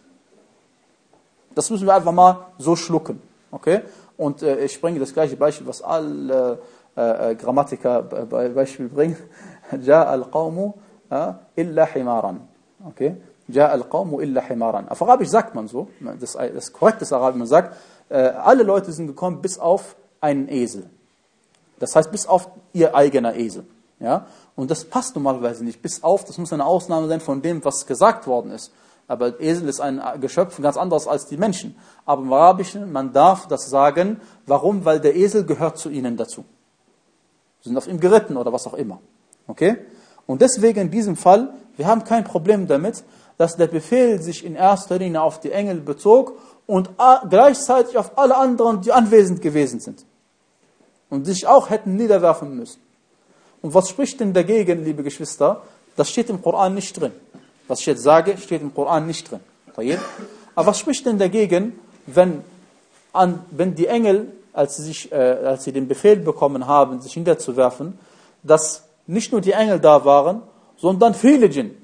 Das müssen wir einfach mal so schlucken, okay? Und äh, ich bringe das gleiche Beispiel, was alle äh, äh, Grammatiker bei Beispiel bringen. Ja al-Qawmu illa himaran. Okay? Ja al-Qawmu illa himaran. Auf Arabisch sagt man so, das, das korrekte Arabisch, man sagt, äh, alle Leute sind gekommen bis auf einen Esel. Das heißt, bis auf ihr eigener Esel. Ja? Und das passt normalerweise nicht. Bis auf, das muss eine Ausnahme sein von dem, was gesagt worden ist. Aber Esel ist ein Geschöpf ganz anderes als die Menschen. Aber im Arabischen, man darf das sagen. Warum? Weil der Esel gehört zu ihnen dazu. Sie sind auf ihm geritten oder was auch immer. Okay? Und deswegen in diesem Fall, wir haben kein Problem damit, dass der Befehl sich in erster Linie auf die Engel bezog und gleichzeitig auf alle anderen, die anwesend gewesen sind. Und sich auch hätten niederwerfen müssen. Und was spricht denn dagegen, liebe Geschwister? Das steht im Koran nicht drin. Was ich jetzt sage, steht im Koran nicht drin. Aber was spricht denn dagegen, wenn, an, wenn die Engel, als sie, sich, äh, als sie den Befehl bekommen haben, sich niederzuwerfen, dass nicht nur die Engel da waren, sondern viele Djinn.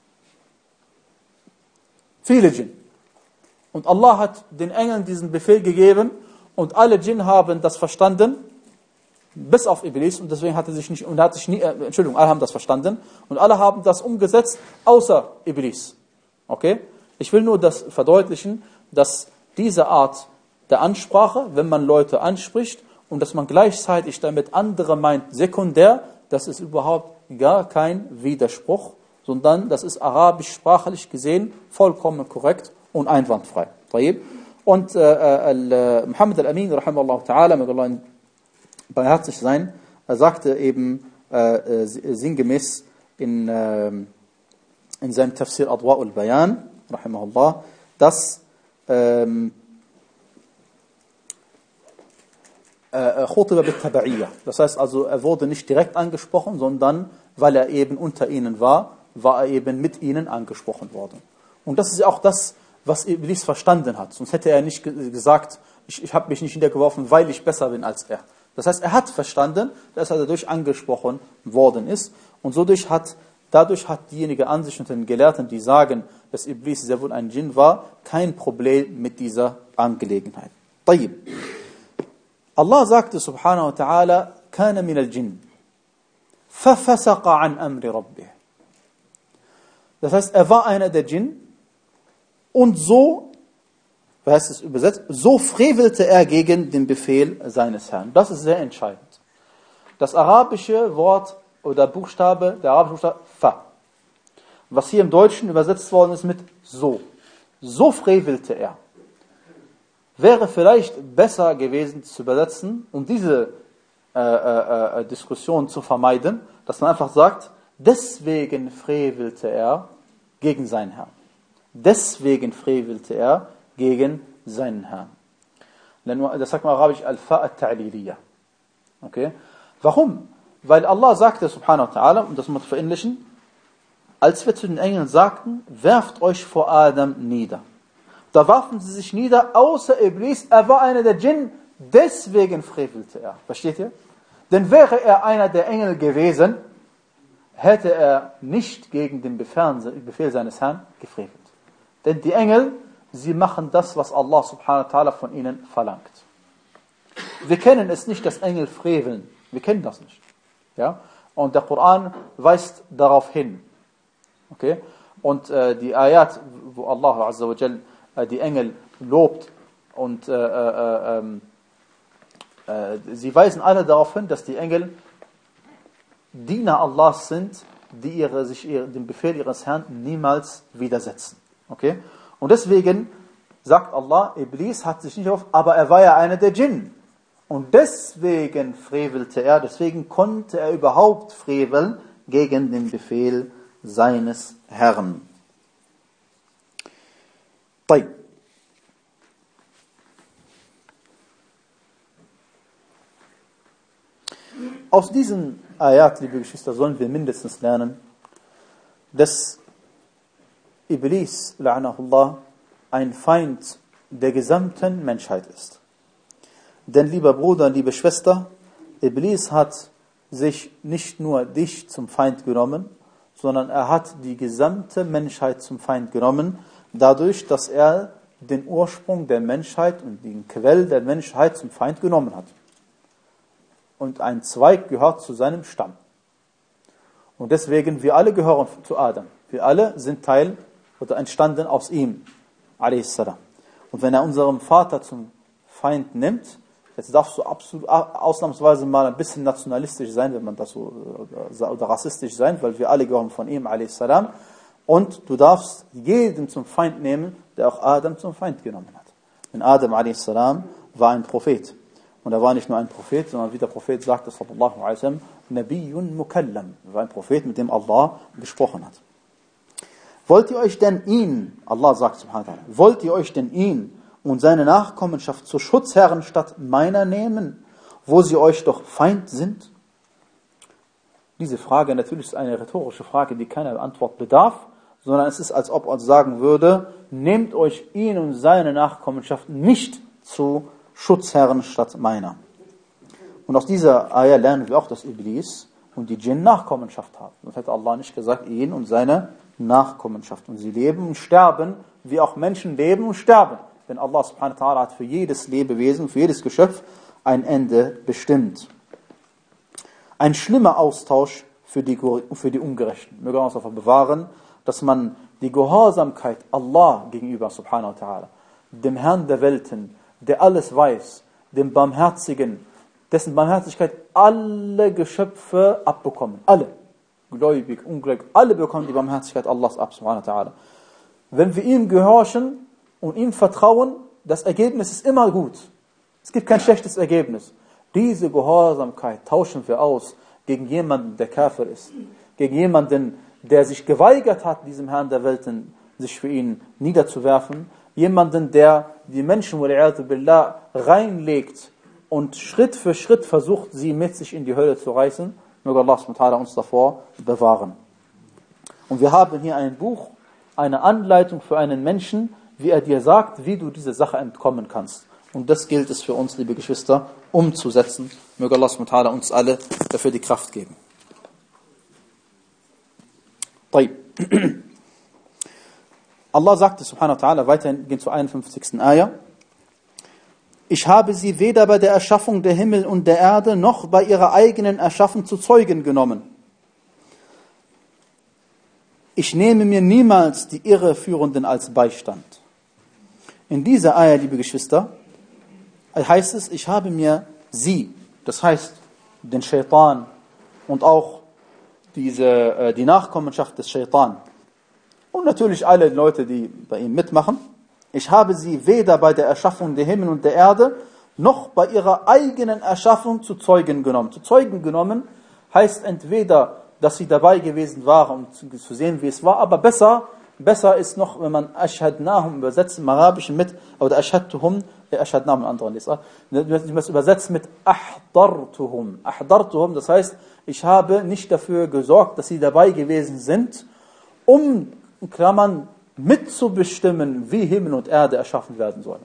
Viele Djinn. Und Allah hat den Engeln diesen Befehl gegeben und alle Djinn haben das verstanden, bis auf Iblis, und deswegen hat er sich nicht, und hat sich nie, äh, Entschuldigung, alle haben das verstanden, und alle haben das umgesetzt, außer Iblis. Okay? Ich will nur das verdeutlichen, dass diese Art der Ansprache, wenn man Leute anspricht, und dass man gleichzeitig damit andere meint, sekundär, das ist überhaupt gar kein Widerspruch, sondern das ist arabisch sprachlich gesehen vollkommen korrekt und einwandfrei. Und äh, äh, Muhammad al-Amin, rahimahullah ta'ala, mit Allah barmherzig sein, er sagte eben äh, sinngemäß in, äh, in seinem Tafsir Adwa' al-Bayan, rahimahullah, dass ähm, Khutiba bit-Taba'iyyah. Das heißt also, er wurde nicht direkt angesprochen, sondern weil er eben unter ihnen war, war er eben mit ihnen angesprochen worden. Und das ist auch das, was Iblis verstanden hat. Sonst hätte er nicht gesagt, ich, ich habe mich nicht niedergeworfen, weil ich besser bin als er. Das heißt, er hat verstanden, dass er dadurch angesprochen worden ist. Und so dadurch hat, dadurch hat diejenige Ansicht unter den Gelehrten, die sagen, dass Iblis sehr wohl ein Djinn war, kein Problem mit dieser Angelegenheit. طيب. Allah sagte subhanahu wa ta'ala, kana min al-Jinn, fafasaqa an amri rabbih. Das heißt, er war einer der Djinn und so, wie heißt es übersetzt, so frevelte er gegen den Befehl seines Herrn. Das ist sehr entscheidend. Das arabische Wort oder Buchstabe, der arabische Buchstabe, fa, was hier im Deutschen übersetzt worden ist mit so. So frevelte er. Wäre vielleicht besser gewesen zu übersetzen, um diese äh, äh, äh, Diskussion zu vermeiden, dass man einfach sagt, deswegen frevelte er gegen seinen Herrn. Deswegen frevelte er gegen seinen Herrn. Das sagt man arabisch al-fa at-ta'liliya. Okay? Warum? Weil Allah sagte, subhanahu wa ta'ala, um das mal zu verinnerlichen, als wir zu den Engeln sagten, werft euch vor Adam nieder. Da warfen sie sich nieder, außer Iblis, er war einer der Djinn, deswegen frevelte er. Versteht ihr? Denn wäre er einer der Engel gewesen, hätte er nicht gegen den Befehl seines Herrn gefrevelt. Denn die Engel, sie machen das, was Allah subhanahu wa ta'ala von ihnen verlangt. Wir kennen es nicht, dass Engel freveln. Wir kennen das nicht. Ja? Und der Koran weist darauf hin. Okay? Und äh, die Ayat, wo Allah azza wa jal äh, die Engel lobt und äh, äh, äh, äh, sie weisen alle darauf hin, dass die Engel Diener Allahs sind, die ihre, sich ihre, dem Befehl ihres Herrn niemals widersetzen. Okay? Und deswegen sagt Allah, Iblis hat sich nicht auf, aber er war ja einer der Djinn. Und deswegen frevelte er, deswegen konnte er überhaupt freveln gegen den Befehl seines Herrn. طيب. Aus diesen Ayat, liebe Geschwister, sollen wir mindestens lernen, dass Iblis, la'anahullah, ein Feind der gesamten Menschheit ist. Denn, lieber Bruder, liebe Schwester, Iblis hat sich nicht nur dich zum Feind genommen, sondern er hat die gesamte Menschheit zum Feind genommen, dadurch, dass er den Ursprung der Menschheit und den Quell der Menschheit zum Feind genommen hat. Und ein Zweig gehört zu seinem Stamm. Und deswegen, wir alle gehören zu Adam. Wir alle sind Teil oder entstanden aus ihm, a s. Und wenn er unseren Vater zum Feind nimmt, jetzt darfst du absolut ausnahmsweise mal ein bisschen nationalistisch sein, wenn man das so, oder rassistisch sein, weil wir alle gehören von ihm, a s. Und du darfst jeden zum Feind nehmen, der auch Adam zum Feind genommen hat. Denn Adam a s. war ein Prophet. Und er war nicht nur ein Prophet, sondern wie der Prophet sagte, sallallahu alaihi wasallam, Nabiyyun mukallam. Er war ein Prophet, mit dem Allah gesprochen hat. Wollt ihr euch denn ihn, Allah sagt subhanahu wa ta'ala, wollt ihr euch denn ihn und seine Nachkommenschaft zu Schutzherren statt meiner nehmen, wo sie euch doch Feind sind? Diese Frage natürlich ist eine rhetorische Frage, die keiner Antwort bedarf, sondern es ist, als ob er sagen würde, nehmt euch ihn und seine Nachkommenschaft nicht zu Schutzherren statt meiner. Und aus dieser Ayah lernen wir auch, dass Iblis und die Djinn Nachkommenschaft haben. Das hätte Allah nicht gesagt, ihn und seine Nachkommenschaft. Und sie leben und sterben, wie auch Menschen leben und sterben. Denn Allah subhanahu wa ta'ala hat für jedes Lebewesen, für jedes Geschöpf ein Ende bestimmt. Ein schlimmer Austausch für die, für die Ungerechten. Möge Allah uns davon bewahren, dass man die Gehorsamkeit Allah gegenüber subhanahu wa ta'ala, dem Herrn der Welten, der alles weiß, dem Barmherzigen, dessen Barmherzigkeit alle Geschöpfe abbekommen. Alle. Gläubig, ungläubig, alle bekommen die Barmherzigkeit Allahs ab, subhanahu wa ta'ala. Wenn wir ihm gehorchen und ihm vertrauen, das Ergebnis ist immer gut. Es gibt kein schlechtes Ergebnis. Diese Gehorsamkeit tauschen wir aus gegen jemanden, der Kafir ist. Gegen jemanden, der sich geweigert hat, diesem Herrn der Welten, sich für ihn niederzuwerfen. Jemanden, der die Menschen, wal-'iyadhu billah, reinlegt und Schritt für Schritt versucht, sie mit sich in die Hölle zu reißen. Möge Allah subhanahu wa ta'ala uns davor bewahren. Und wir haben hier ein Buch, eine Anleitung für einen Menschen, wie er dir sagt, wie du diese Sache entkommen kannst. Und das gilt es für uns, liebe Geschwister, umzusetzen. Möge Allah subhanahu wa ta'ala uns alle dafür die Kraft geben. طيب. Allah sagte subhanahu wa ta'ala, weiterhin gehen zur einundfünfzigsten Ayah, ich habe sie weder bei der Erschaffung der Himmel und der Erde noch bei ihrer eigenen Erschaffung zu Zeugen genommen. Ich nehme mir niemals die Irreführenden als Beistand. In dieser Ayah, liebe Geschwister, heißt es, ich habe mir sie, das heißt den Shaitan und auch diese, die Nachkommenschaft des Shaitan und natürlich alle Leute, die bei ihm mitmachen, ich habe sie weder bei der Erschaffung der Himmel und der Erde noch bei ihrer eigenen Erschaffung zu Zeugen genommen. Zu Zeugen genommen heißt entweder, dass sie dabei gewesen waren, um zu sehen, wie es war, aber besser, besser ist noch, wenn man Ashhadnahum übersetzt im Arabischen mit, oder Ashhadtuhum, Ashhadnahum in anderen Leser, wenn man es übersetzt mit Ahdartuhum. Ahdartuhum, das heißt, ich habe nicht dafür gesorgt, dass sie dabei gewesen sind, um, in Klammern, mitzubestimmen, wie Himmel und Erde erschaffen werden sollen.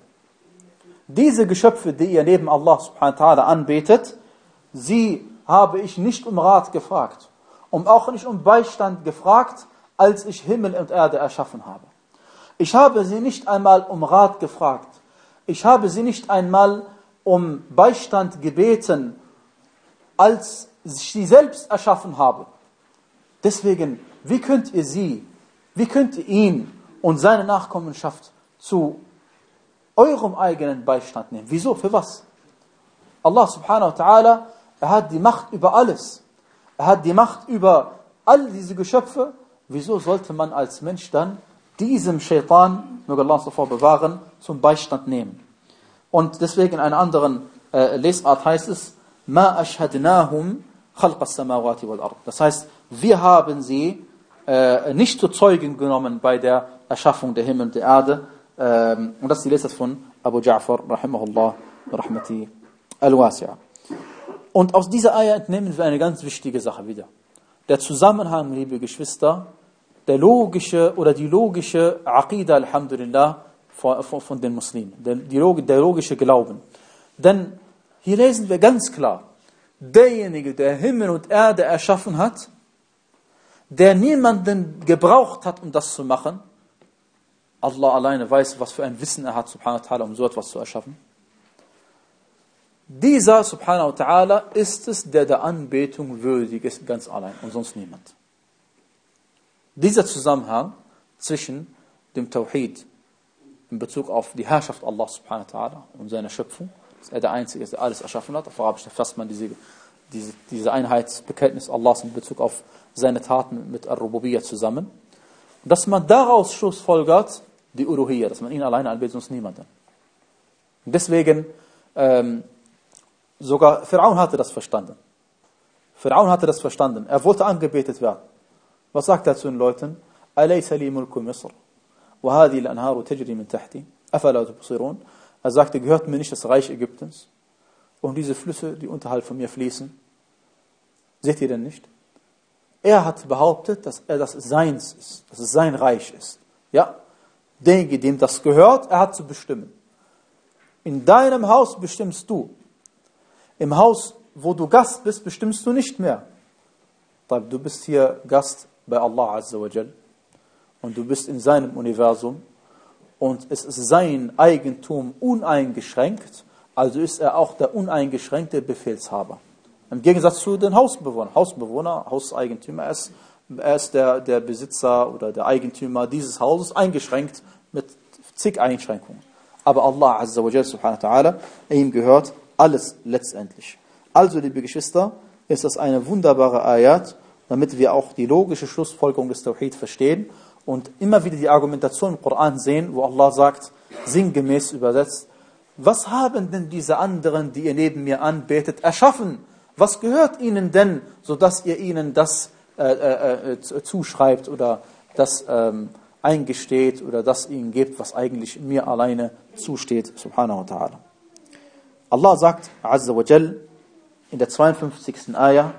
Diese Geschöpfe, die ihr neben Allah subhanahu wa ta'ala anbetet, sie habe ich nicht um Rat gefragt, und auch nicht um Beistand gefragt, als ich Himmel und Erde erschaffen habe. Ich habe sie nicht einmal um Rat gefragt. Ich habe sie nicht einmal um Beistand gebeten, als ich sie selbst erschaffen habe. Deswegen, wie könnt ihr sie, wie könnt ihr ihn und seine Nachkommenschaft zu eurem eigenen Beistand nehmen? Wieso? Für was? Allah subhanahu wa ta'ala, er hat die Macht über alles. Er hat die Macht über all diese Geschöpfe. Wieso sollte man als Mensch dann diesem Shaitan, möge Allah uns davor bewahren, zum Beistand nehmen? Und deswegen in einer anderen äh, Lesart heißt es, Ma ashhadnahum khalqa as-samawati wal ard. Das heißt, wir haben sie äh, nicht zu Zeugen genommen bei der Erschaffung der Himmel und der Erde. Ähm, und das ist die Lesart von Abu Ja'far, rahimahullah, rahmati al-wasi'a. Und aus dieser Ayah entnehmen wir eine ganz wichtige Sache wieder. Der Zusammenhang, liebe Geschwister, der logische oder die logische Aqidah, alhamdulillah, von, von, von den Muslimen, der, die, der logische Glauben. Denn hier lesen wir ganz klar, derjenige, der Himmel und Erde erschaffen hat, der niemanden gebraucht hat, um das zu machen, Allah alleine weiß, was für ein Wissen er hat, subhanahu wa ta'ala, um so etwas zu erschaffen. Dieser, subhanahu wa ta'ala, ist es, der der Anbetung würdig ist, ganz allein und sonst niemand. Dieser Zusammenhang zwischen dem Tawhid in Bezug auf die Herrschaft Allah subhanahu wa ta'ala und seine Schöpfung, dass er der Einzige ist, der alles erschaffen hat, auf Arabisch fasst man diese, diese, diese Einheitsbekenntnis Allahs in Bezug auf seine Taten mit Ar-Rububiyyah zusammen, dass man daraus schlussfolgert, die Uluhiyyah, dass man ihn alleine anbetet, sonst niemanden. Und deswegen, ähm, sogar Pharaon hatte das verstanden. Pharaon hatte das verstanden. Er wollte angebetet werden. Was sagt er zu den Leuten? Alaysa li mulku Misr wa hadhihi al-anharu tajri min tahti afala tubsirun? Er sagte, gehört mir nicht das Reich Ägyptens und diese Flüsse, die unterhalb von mir fließen? Seht ihr denn nicht? Er hat behauptet, dass er das Seins ist, dass es sein Reich ist. Ja, derjenige, dem das gehört, er hat zu bestimmen. In deinem Haus bestimmst du. Im Haus, wo du Gast bist, bestimmst du nicht mehr. Du bist hier Gast bei Allah Azza wa Jal und du bist in seinem Universum und es ist sein Eigentum uneingeschränkt, also ist er auch der uneingeschränkte Befehlshaber. Im Gegensatz zu den Hausbewohnern. Hausbewohner, Hauseigentümer, er ist, er ist der, der Besitzer oder der Eigentümer dieses Hauses, eingeschränkt mit zig Einschränkungen. Aber Allah Azza wa Jal subhanahu wa ta'ala, ihm gehört alles letztendlich. Also, liebe Geschwister, ist das eine wunderbare Ayat, damit wir auch die logische Schlussfolgerung des Tawhid verstehen und immer wieder die Argumentation im Koran sehen, wo Allah sagt, sinngemäß übersetzt, was haben denn diese anderen, die ihr neben mir anbetet, erschaffen? Was gehört ihnen denn, sodass ihr ihnen das äh, äh, zuschreibt oder das ähm, eingesteht oder das ihnen gebt, was eigentlich mir alleine zusteht, subhanahu wa ta'ala. Allah sagt, Azza wa Jal, in der zweiundfünfzigsten Ayah,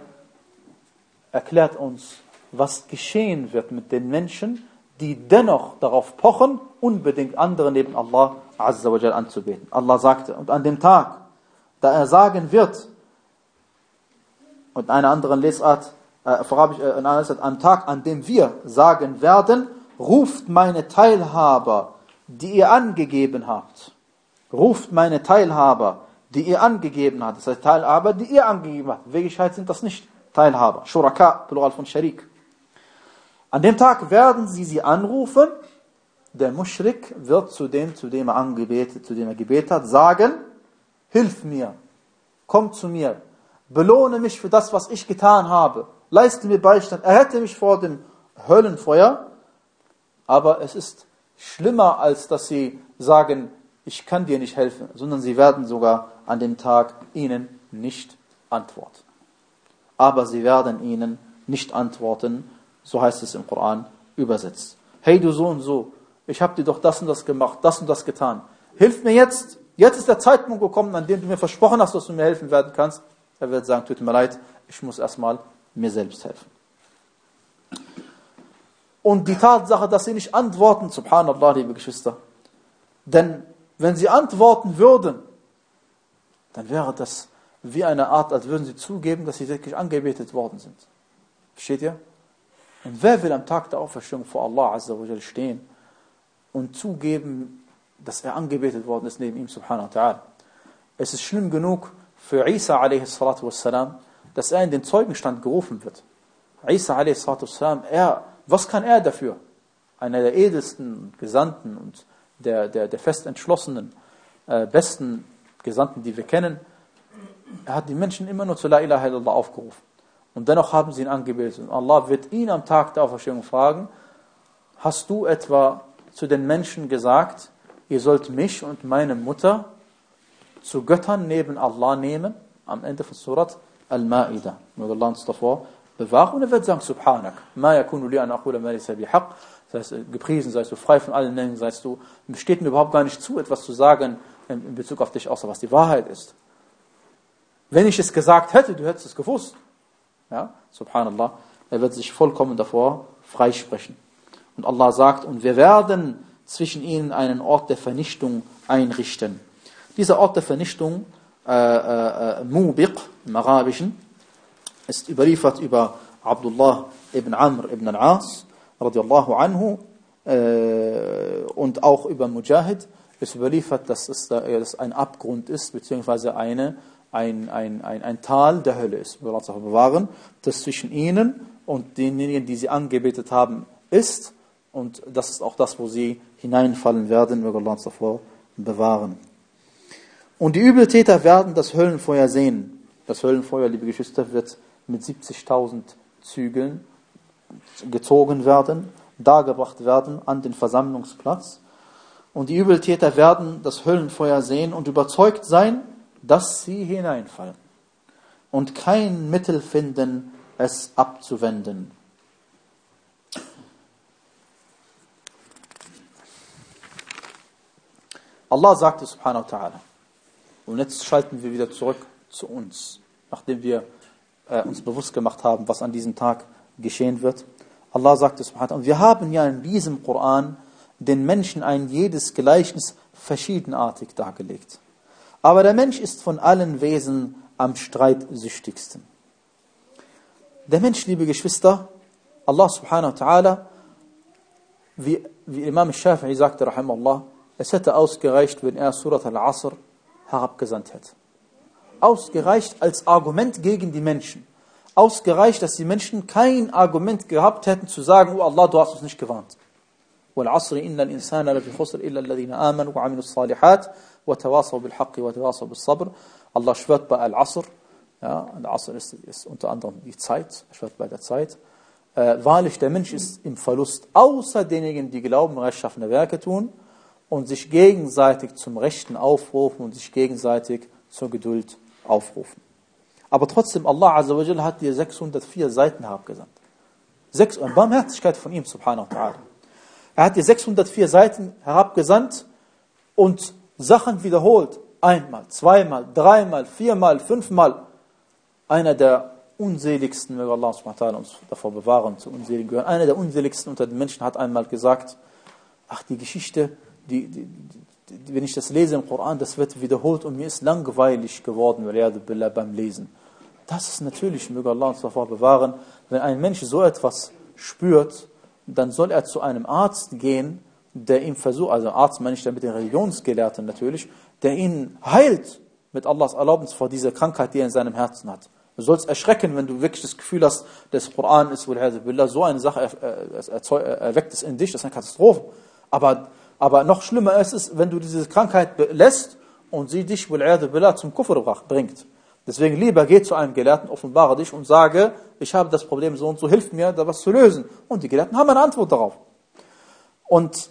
erklärt uns, was geschehen wird mit den Menschen, die dennoch darauf pochen, unbedingt andere neben Allah Azza wa Jal anzubeten. Allah sagte, und an dem Tag, da er sagen wird, und in einer anderen Lesart, äh, Arabisch, äh, in einer Lesart, am Tag, an dem wir sagen werden, ruft meine Teilhaber, die ihr angegeben habt. ruft meine Teilhaber, die ihr angegeben habt. Das heißt Teilhaber, die ihr angegeben habt. In Wirklichkeit sind das nicht Teilhaber. Shuraka, Plural von Sharik. An dem Tag werden sie sie anrufen. Der Muschrik wird zu dem, zu dem er angebetet, zu dem er gebetet hat, sagen, hilf mir, komm zu mir, belohne mich für das, was ich getan habe, leiste mir Beistand, errette mich vor dem Höllenfeuer. Aber es ist schlimmer, als dass sie sagen, ich kann dir nicht helfen, sondern sie werden sogar an dem Tag ihnen nicht antworten. Aber sie werden ihnen nicht antworten, so heißt es im Koran übersetzt. Hey du so und so, ich habe dir doch das und das gemacht, das und das getan. Hilf mir jetzt, jetzt ist der Zeitpunkt gekommen, an dem du mir versprochen hast, dass du mir helfen werden kannst. Er wird sagen, tut mir leid, ich muss erstmal mir selbst helfen. Und die Tatsache, dass sie nicht antworten, subhanallah, liebe Geschwister, denn wenn sie antworten würden, dann wäre das wie eine Art, als würden sie zugeben, dass sie wirklich angebetet worden sind. Versteht ihr? Und wer will am Tag der Auferstehung vor Allah Azza wa Jal stehen und zugeben, dass er angebetet worden ist neben ihm, subhanahu wa ta'ala? Es ist schlimm genug für Isa a.s., dass er in den Zeugenstand gerufen wird. Isa a.s., er, was kann er dafür? Einer der edelsten Gesandten und der, der, der fest entschlossenen, äh, besten Gesandten, die wir kennen. Er hat die Menschen immer nur zu La ilaha illallah aufgerufen. Und dennoch haben sie ihn angebetet. Und Allah wird ihn am Tag der Auferstehung fragen, hast du etwa zu den Menschen gesagt, ihr sollt mich und meine Mutter zu Göttern neben Allah nehmen? Am Ende von Surat Al-Ma'idah. Möge Allah uns davor bewahren. Und er wird sagen, Subhanak, ma yakunu li an aqula ma laysa bihaq. Das heißt, gepriesen seist du, frei von allen Dingen seist du. Es steht mir überhaupt gar nicht zu, etwas zu sagen in Bezug auf dich, außer was die Wahrheit ist. Wenn ich es gesagt hätte, du hättest es gewusst. Ja, subhanallah. Er wird sich vollkommen davor freisprechen. Und Allah sagt, und wir werden zwischen ihnen einen Ort der Vernichtung einrichten. Dieser Ort der Vernichtung, äh, äh, Mubiq im Arabischen, ist überliefert über Abdullah ibn Amr ibn al-As, radiallahu anhu, äh, und auch über Mujahid, ist überliefert, dass es da, dass ein Abgrund ist, beziehungsweise eine, ein, ein, ein, ein Tal der Hölle ist. Wir wollen uns auch bewahren, das zwischen ihnen und denjenigen, die sie angebetet haben, ist. Und das ist auch das, wo sie hineinfallen werden. Wir wollen uns davor bewahren. Und die Übeltäter werden das Höllenfeuer sehen. Das Höllenfeuer, liebe Geschwister, wird mit siebzigtausend Zügeln gezogen werden, dargebracht werden an den Versammlungsplatz. Und die Übeltäter werden das Höllenfeuer sehen und überzeugt sein, dass sie hineinfallen. Und kein Mittel finden, es abzuwenden. Allah sagte subhanahu wa ta'ala, und jetzt schalten wir wieder zurück zu uns, nachdem wir äh, uns bewusst gemacht haben, was an diesem Tag geschehen wird. Allah sagte subhanahu wa ta'ala, und wir haben ja in diesem Koran den Menschen ein jedes Gleichnis verschiedenartig dargelegt. Aber der Mensch ist von allen Wesen am streitsüchtigsten. Der Mensch, liebe Geschwister, Allah subhanahu wa ta'ala, wie, wie Imam Shafi'i sagte, rahimahullah, es hätte ausgereicht, wenn er Surat al-Asr herabgesandt hätte. Ausgereicht als Argument gegen die Menschen. Ausgereicht, dass die Menschen kein Argument gehabt hätten, zu sagen, oh Allah, du hast uns nicht gewarnt. وَالْعَصْرِ إِنَّ الْإِنسَانَ لَفِي خُسْرٍ إِلَّا الَّذِينَ آمَنُوا وَعَمِلُوا الصَّالِحَاتِ وَتَوَاصَوْا بِالْحَقِّ وَتَوَاصَوْا بِالصَّبْرِ. Allah schwört bei Al-Asr, ja, Al-Asr ist, ist unter anderem die Zeit, er schwört bei der Zeit. Äh, wahrlich, der Mensch ist im Verlust, außer denjenigen, die glauben, rechtschaffene Werke tun und sich gegenseitig zum Rechten aufrufen und sich gegenseitig zur Geduld aufrufen. Aber trotzdem, Allah Azza wa Jalla hat dir sechshundertvier Seiten herabgesandt. Sechs, eine Barmherzigkeit von ihm, subhanahu wa ta'ala. Er hat dir sechshundertvier Seiten herabgesandt und Sachen wiederholt. Einmal, zweimal, dreimal, viermal, fünfmal. Einer der unseligsten, möge Allah subhanahu wa ta'ala uns davor bewahren, zu unseligen gehören. Einer der unseligsten unter den Menschen hat einmal gesagt, ach, die Geschichte, die, die, die, wenn ich das lese im Koran, das wird wiederholt und mir ist langweilig geworden, beim Lesen. Das ist natürlich, möge Allah uns davor bewahren, wenn ein Mensch so etwas spürt, dann soll er zu einem Arzt gehen der ihn versucht, also Arzt meine ich damit den Religionsgelehrten natürlich, der ihn heilt mit Allahs Erlaubnis vor dieser Krankheit, die er in seinem Herzen hat. Du sollst erschrecken, wenn du wirklich das Gefühl hast, das Koran ist so eine Sache erweckt es in dich, das ist eine Katastrophe. Aber, aber noch schlimmer ist es, wenn du diese Krankheit lässt und sie dich zum Kufr bringt. Deswegen lieber geh zu einem Gelehrten, offenbare dich und sage, ich habe das Problem so und so, hilf mir, da was zu lösen. Und die Gelehrten haben eine Antwort darauf. Und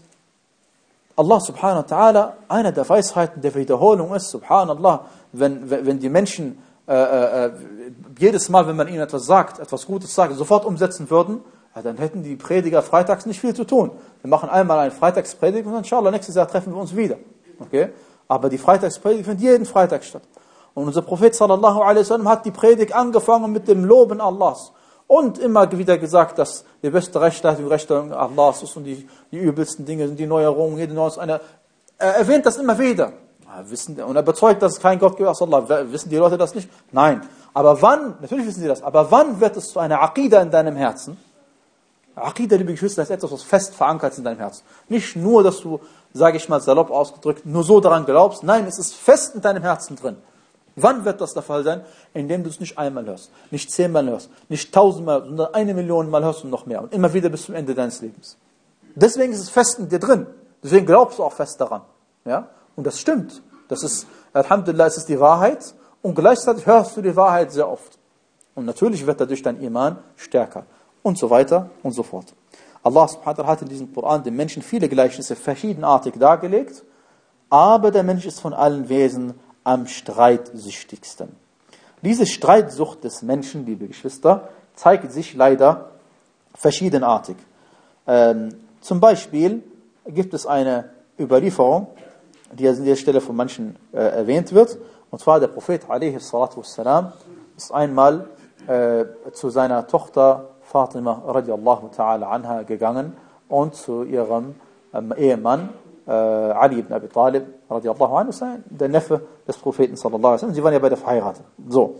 Allah subhanahu wa ta'ala, eine der Weisheiten der Wiederholung ist, subhanallah, wenn, wenn die Menschen äh, äh, jedes Mal, wenn man ihnen etwas sagt, etwas Gutes sagt, sofort umsetzen würden, ja, dann hätten die Prediger freitags nicht viel zu tun. Wir machen einmal eine Freitagspredigt und inshallah, nächstes Jahr treffen wir uns wieder. Okay? Aber die Freitagspredigt findet jeden Freitag statt. Und unser Prophet sallallahu alaihi wasallam hat die Predigt angefangen mit dem Loben Allahs. Und immer wieder gesagt, dass die beste Rechtleitung die Rechtleitung Allahs ist und die, die übelsten Dinge sind die Neuerungen. Jede Neues, eine, er erwähnt das immer wieder. Wissen, und er bezeugt, dass es keinen Gott gibt außer Allah. Wissen die Leute das nicht? Nein. Aber wann, natürlich wissen sie das, aber wann wird es zu einer Aqidah in deinem Herzen? Aqidah, liebe Geschwister, ist etwas, was fest verankert ist in deinem Herzen. Nicht nur, dass du, sage ich mal salopp ausgedrückt, nur so daran glaubst. Nein, es ist fest in deinem Herzen drin. Wann wird das der Fall sein? Indem du es nicht einmal hörst, nicht zehnmal hörst, nicht tausendmal, sondern eine Million Mal hörst und noch mehr. Und immer wieder bis zum Ende deines Lebens. Deswegen ist es fest in dir drin. Deswegen glaubst du auch fest daran. Ja? Und das stimmt. Das ist, Alhamdulillah, es ist die Wahrheit. Und gleichzeitig hörst du die Wahrheit sehr oft. Und natürlich wird dadurch dein Iman stärker. Und so weiter und so fort. Allah subhanahu wa ta'ala hat in diesem Koran den Menschen viele Gleichnisse verschiedenartig dargelegt. Aber der Mensch ist von allen Wesen am streitsüchtigsten. Diese Streitsucht des Menschen, liebe Geschwister, zeigt sich leider verschiedenartig. Ähm, zum Beispiel gibt es eine Überlieferung, die an dieser Stelle von manchen äh, erwähnt wird, und zwar der Prophet alaihi salatu wassalam ist einmal äh, zu seiner Tochter Fatima radiallahu ta'ala anha gegangen und zu ihrem ähm, Ehemann Ali ibn Abi Talib, radiallahu anhu, der Neffe des Propheten, sallallahu alaihi wasallam. Sie waren ja beide verheiratet. So.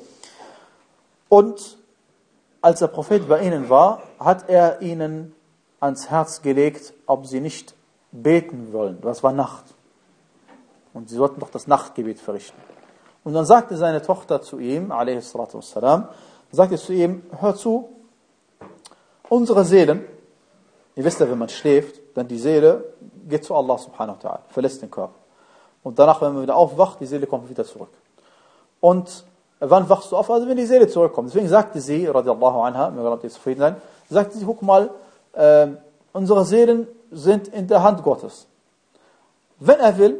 Und als der Prophet bei ihnen war, hat er ihnen ans Herz gelegt, ob sie nicht beten wollen. Das war Nacht. Und sie sollten doch das Nachtgebet verrichten. Und dann sagte seine Tochter zu ihm, alaihi salatu wassalam, sagte zu ihm, hör zu, unsere Seelen, ihr wisst ja, wenn man schläft, dann die Seele geht zu Allah subhanahu wa ta'ala, verlässt den Körper. Und danach, wenn man wieder aufwacht, die Seele kommt wieder zurück. Und wann wachst du auf? Also wenn die Seele zurückkommt. Deswegen sagte sie, radiallahu anha, mir glaubt ihr zufrieden sein, sagte sie, guck mal, äh, unsere Seelen sind in der Hand Gottes. Wenn er will,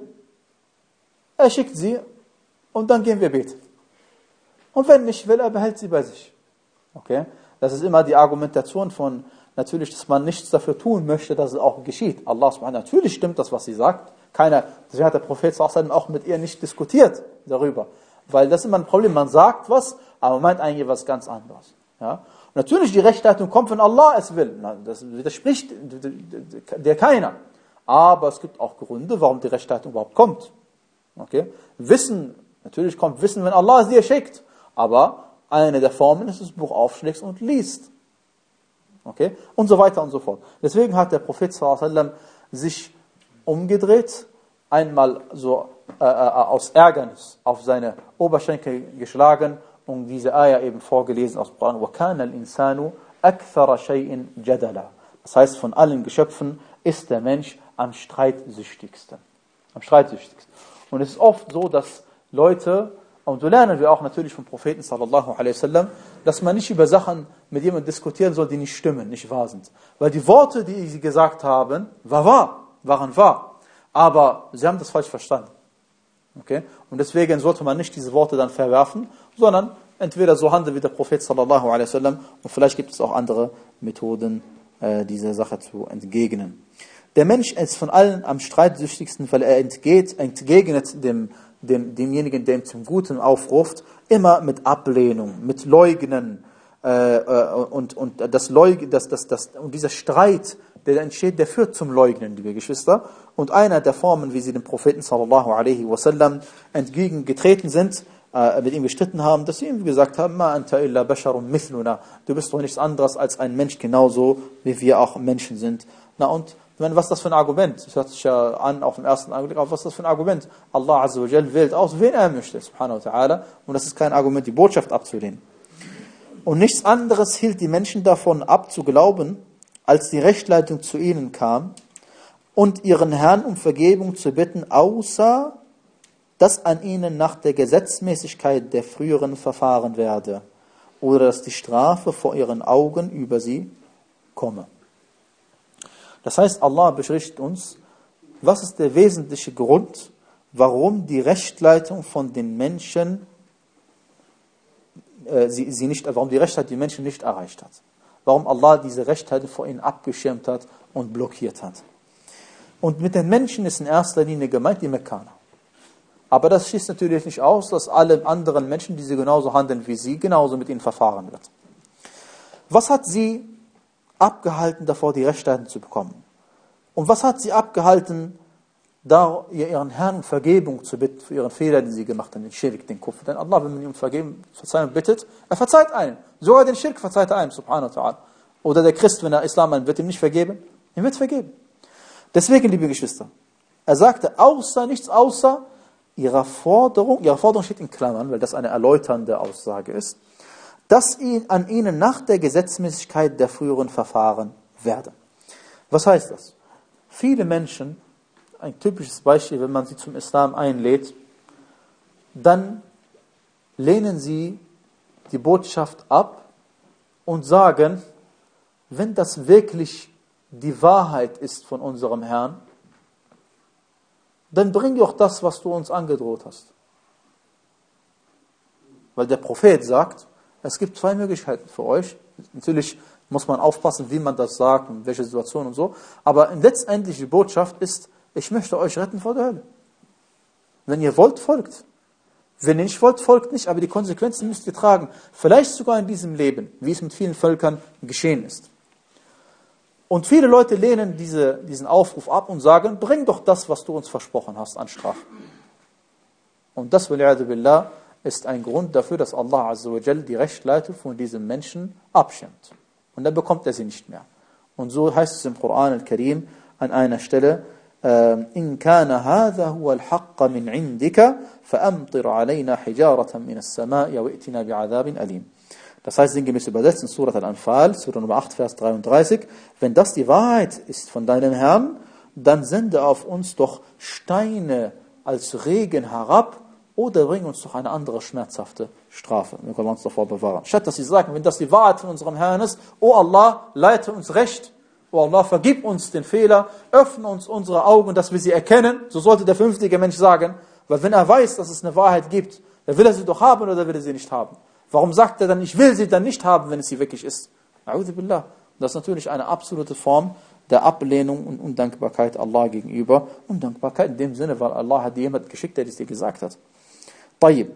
er schickt sie und dann gehen wir beten. Und wenn nicht will, er behält sie bei sich. Okay? Das ist immer die Argumentation von, natürlich, dass man nichts dafür tun möchte, dass es auch geschieht. Allah subhanahu, natürlich stimmt das, was sie sagt. Keiner, deswegen hat der Prophet auch mit ihr nicht diskutiert darüber. Weil das ist immer ein Problem. Man sagt was, aber man meint eigentlich was ganz anderes. Ja? Und natürlich, die Rechtsleitung kommt, wenn Allah es will. Das widerspricht der keiner. Aber es gibt auch Gründe, warum die Rechtsleitung überhaupt kommt. Okay? Wissen, natürlich kommt Wissen, wenn Allah es dir schickt. Aber eine der Formen ist, dass du das Buch aufschlägst und liest. Okay? Und so weiter und so fort. Deswegen hat der Prophet sallallahu alaihi wasallam sich umgedreht, einmal so äh, aus Ärgernis auf seine Oberschenkel geschlagen und diese Ayah eben vorgelesen aus dem Koran. وَكَانَ الْإِنسَانُ أَكْثَرَ شَيْءٍ جَدَلًا. Das heißt, von allen Geschöpfen ist der Mensch am streitsüchtigsten. Am streitsüchtigsten. Und es ist oft so, dass Leute, und so lernen wir auch natürlich vom Propheten sallallahu alaihi wasallam, dass man nicht über Sachen mit jemandem diskutieren soll, die nicht stimmen, nicht wahr sind. Weil die Worte, die sie gesagt haben, war wahr, waren wahr. Aber sie haben das falsch verstanden. Okay? Und deswegen sollte man nicht diese Worte dann verwerfen, sondern entweder so handeln wie der Prophet sallallahu alaihi wasallam und vielleicht gibt es auch andere Methoden, äh, dieser Sache zu entgegnen. Der Mensch ist von allen am streitsüchtigsten, weil er entgeht, entgegnet dem Dem, demjenigen, der ihm zum Guten aufruft, immer mit Ablehnung, mit Leugnen äh, und, und, das Leug, das, das, das, und dieser Streit, der entsteht, der führt zum Leugnen, liebe Geschwister. Und einer der Formen, wie sie dem Propheten sallallahu alaihi wasallam entgegengetreten sind, äh, mit ihm gestritten haben, dass sie ihm gesagt haben, Ma anta illa basharun mithluna, du bist doch nichts anderes als ein Mensch, genauso wie wir auch Menschen sind. Na und Ich meine, was ist das für ein Argument? Das hört sich ja an auf den ersten Augenblick, aber was ist das für ein Argument? Allah Azza wa Jal wählt aus, wen er möchte, subhanahu wa ta'ala, und das ist kein Argument, die Botschaft abzulehnen. Und nichts anderes hielt die Menschen davon ab, zu glauben, als die Rechtleitung zu ihnen kam und ihren Herrn um Vergebung zu bitten, außer dass an ihnen nach der Gesetzmäßigkeit der früheren verfahren werde oder dass die Strafe vor ihren Augen über sie komme. Das heißt, Allah berichtet uns, was ist der wesentliche Grund, warum die Rechtleitung von den Menschen, äh, sie, sie nicht, warum die Rechtleitung die Menschen nicht erreicht hat. Warum Allah diese Rechtleitung vor ihnen abgeschirmt hat und blockiert hat. Und mit den Menschen ist in erster Linie gemeint die Mekkaner. Aber das schließt natürlich nicht aus, dass alle anderen Menschen, die sie genauso handeln wie sie, genauso mit ihnen verfahren wird. Was hat sie abgehalten, davor die Rechtleitung zu bekommen? Und was hat sie abgehalten, da ihren Herrn Vergebung zu bitten für ihren Fehler, den sie gemacht haben, den Schirk, den Kufr? Denn Allah, wenn man ihm Vergebung, Verzeihung bittet, er verzeiht einem. Sogar den Schirk verzeiht er einem, subhanahu wa ta'ala. Oder der Christ, wenn er Islam meint, wird ihm nicht vergeben? Er wird vergeben. Deswegen, liebe Geschwister, er sagte, außer, nichts außer ihrer Forderung, ihre Forderung steht in Klammern, weil das eine erläuternde Aussage ist, dass ihn, an ihnen nach der Gesetzmäßigkeit der früheren Verfahren werde. Was heißt das? Viele Menschen, ein typisches Beispiel, wenn man sie zum Islam einlädt, dann lehnen sie die Botschaft ab und sagen, wenn das wirklich die Wahrheit ist von unserem Herrn, dann bring doch das, was du uns angedroht hast. Weil der Prophet sagt, es gibt zwei Möglichkeiten für euch. Natürlich muss man aufpassen, wie man das sagt und welche Situation und so. Aber letztendlich die Botschaft ist, ich möchte euch retten vor der Hölle. Wenn ihr wollt, folgt. Wenn ihr nicht wollt, folgt nicht. Aber die Konsequenzen müsst ihr tragen. Vielleicht sogar in diesem Leben, wie es mit vielen Völkern geschehen ist. Und viele Leute lehnen diese, diesen Aufruf ab und sagen, bring doch das, was du uns versprochen hast, an Strafe. Und das, wali'adu billah, ist ein Grund dafür, dass Allah Azza wa Jal die Rechtleitung von diesem Menschen abschirmt. Und dann bekommt er sie nicht mehr. Und so heißt es im Koran al-Karim an einer Stelle, إن كان هذا هو الحق من عندك فأمطر علينا حجارة من السماء وائتنا بعذاب أليم. Das heißt, sinngemäß übersetzt in Surat al-Anfal, Surah Nummer acht, Vers dreiunddreißig, wenn das die Wahrheit ist von deinem Herrn, dann sende auf uns doch Steine als Regen herab oder bring uns doch eine andere schmerzhafte Strafe. Wir können uns davor bewahren. Statt dass sie sagen, wenn das die Wahrheit von unserem Herrn ist, O Allah, leite uns recht, O Allah, vergib uns den Fehler, öffne uns unsere Augen, dass wir sie erkennen, so sollte der vernünftige Mensch sagen, weil wenn er weiß, dass es eine Wahrheit gibt, dann will er sie doch haben oder will er sie nicht haben. Warum sagt er dann, ich will sie dann nicht haben, wenn es sie wirklich ist? A'udhu billah. Das ist natürlich eine absolute Form der Ablehnung und Undankbarkeit Allah gegenüber. Undankbarkeit in dem Sinne, weil Allah hat dir jemand geschickt, der es dir gesagt hat. Tayyib.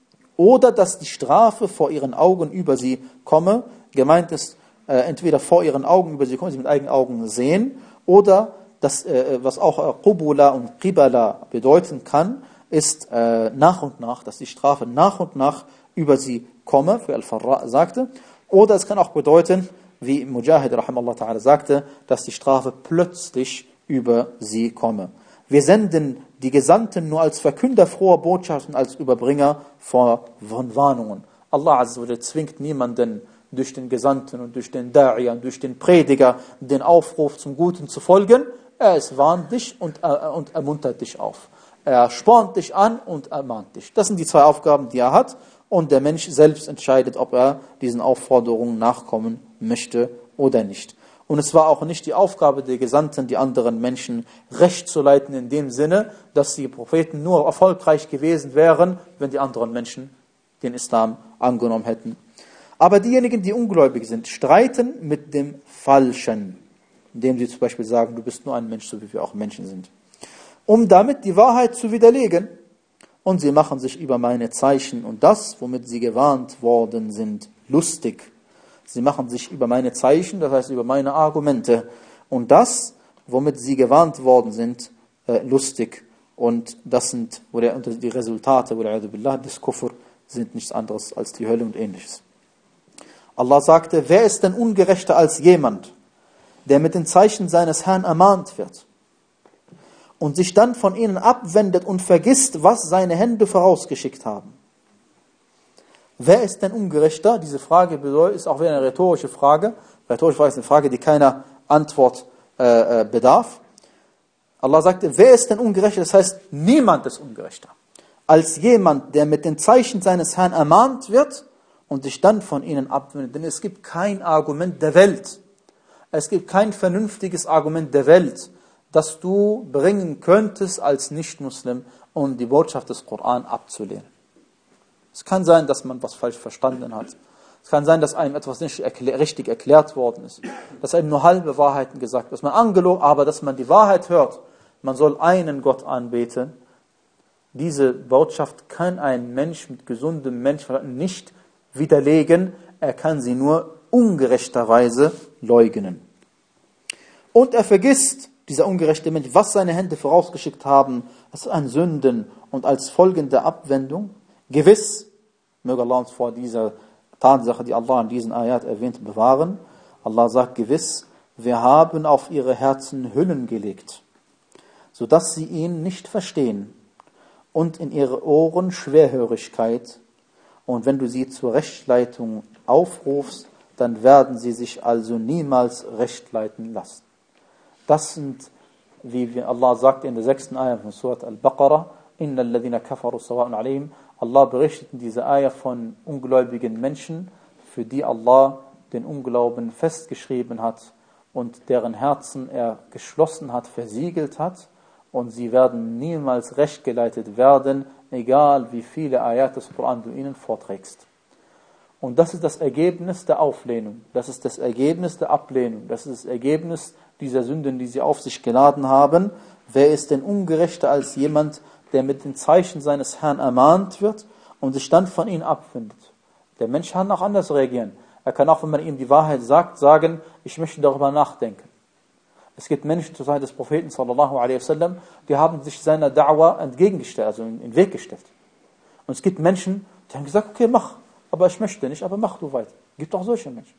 Oder dass die Strafe vor ihren Augen über sie komme. Gemeint ist, äh, entweder vor ihren Augen über sie kommen, sie mit eigenen Augen sehen, oder das, äh, was auch äh, Qubula und Qibala bedeuten kann, ist äh, nach und nach, dass die Strafe nach und nach über sie komme, wie Al-Farra sagte. Oder es kann auch bedeuten, wie Mujahid rahimallahu ta'ala sagte, dass die Strafe plötzlich über sie komme. Wir senden die Gesandten nur als Verkünder froher Botschaften, als Überbringer von Warnungen. Allah Azza wa Jalla zwingt niemanden durch den Gesandten und durch den Da'iya und durch den Prediger den Aufruf zum Guten zu folgen. Er ist warnt dich und, äh, und ermuntert dich auf. Er spornt dich an und ermahnt dich. Das sind die zwei Aufgaben, die er hat. Und der Mensch selbst entscheidet, ob er diesen Aufforderungen nachkommen möchte oder nicht. Und es war auch nicht die Aufgabe der Gesandten, die anderen Menschen recht zu leiten, in dem Sinne, dass die Propheten nur erfolgreich gewesen wären, wenn die anderen Menschen den Islam angenommen hätten. Aber diejenigen, die ungläubig sind, streiten mit dem Falschen, indem sie zum Beispiel sagen, du bist nur ein Mensch, so wie wir auch Menschen sind, um damit die Wahrheit zu widerlegen. Und sie machen sich über meine Zeichen und das, womit sie gewarnt worden sind, lustig. Sie machen sich über meine Zeichen, das heißt über meine Argumente und das, womit sie gewarnt worden sind, äh, lustig. Und das sind die Resultate des Kufr sind nichts anderes als die Hölle und Ähnliches. Allah sagte, wer ist denn ungerechter als jemand, der mit den Zeichen seines Herrn ermahnt wird und sich dann von ihnen abwendet und vergisst, was seine Hände vorausgeschickt haben. Wer ist denn ungerechter? Diese Frage ist auch wieder eine rhetorische Frage. Rhetorische Frage ist eine Frage, die keiner Antwort äh, bedarf. Allah sagte, wer ist denn ungerechter? Das heißt, niemand ist ungerechter als jemand, der mit den Zeichen seines Herrn ermahnt wird und sich dann von ihnen abwendet. Denn es gibt kein Argument der Welt, es gibt kein vernünftiges Argument der Welt, das du bringen könntest als Nicht-Muslim, um die Botschaft des Koran abzulehnen. Es kann sein, dass man was falsch verstanden hat. Es kann sein, dass einem etwas nicht erklär, richtig erklärt worden ist. Dass einem nur halbe Wahrheiten gesagt wird. Dass man angelogen, aber dass man die Wahrheit hört. Man soll einen Gott anbeten. Diese Botschaft kann ein Mensch mit gesundem Menschenverstand nicht widerlegen. Er kann sie nur ungerechterweise leugnen. Und er vergisst, dieser ungerechte Mensch, was seine Hände vorausgeschickt haben, das ist an Sünden und als folgende Abwendung. Gewiss, möge Allah uns vor dieser Tatsache, die Allah in diesen Ayat erwähnt, bewahren. Allah sagt gewiss, wir haben auf ihre Herzen Hüllen gelegt, sodass sie ihn nicht verstehen und in ihre Ohren Schwerhörigkeit. Und wenn du sie zur Rechtleitung aufrufst, dann werden sie sich also niemals rechtleiten lassen. Das sind, wie Allah sagt in der sechsten Ayat von Surat Al-Baqarah, Inna alladhina kafaru sawa'un alayhim. Allah berichtet in dieser Ayah von ungläubigen Menschen, für die Allah den Unglauben festgeschrieben hat und deren Herzen er geschlossen hat, versiegelt hat, und sie werden niemals rechtgeleitet werden, egal wie viele Ayat des Koran du ihnen vorträgst. Und das ist das Ergebnis der Auflehnung, das ist das Ergebnis der Ablehnung, das ist das Ergebnis dieser Sünden, die sie auf sich geladen haben. Wer ist denn ungerechter als jemand, der mit den Zeichen seines Herrn ermahnt wird und sich dann von ihnen abwendet? Der Mensch kann auch anders reagieren. Er kann auch, wenn man ihm die Wahrheit sagt, sagen, ich möchte darüber nachdenken. Es gibt Menschen zur Zeit des Propheten sallallahu alaihi wasallam, die haben sich seiner Da'wah entgegengestellt, also in den Weg gestellt. Und es gibt Menschen, die haben gesagt, okay, mach, aber ich möchte nicht, aber mach du weiter. Es gibt auch solche Menschen.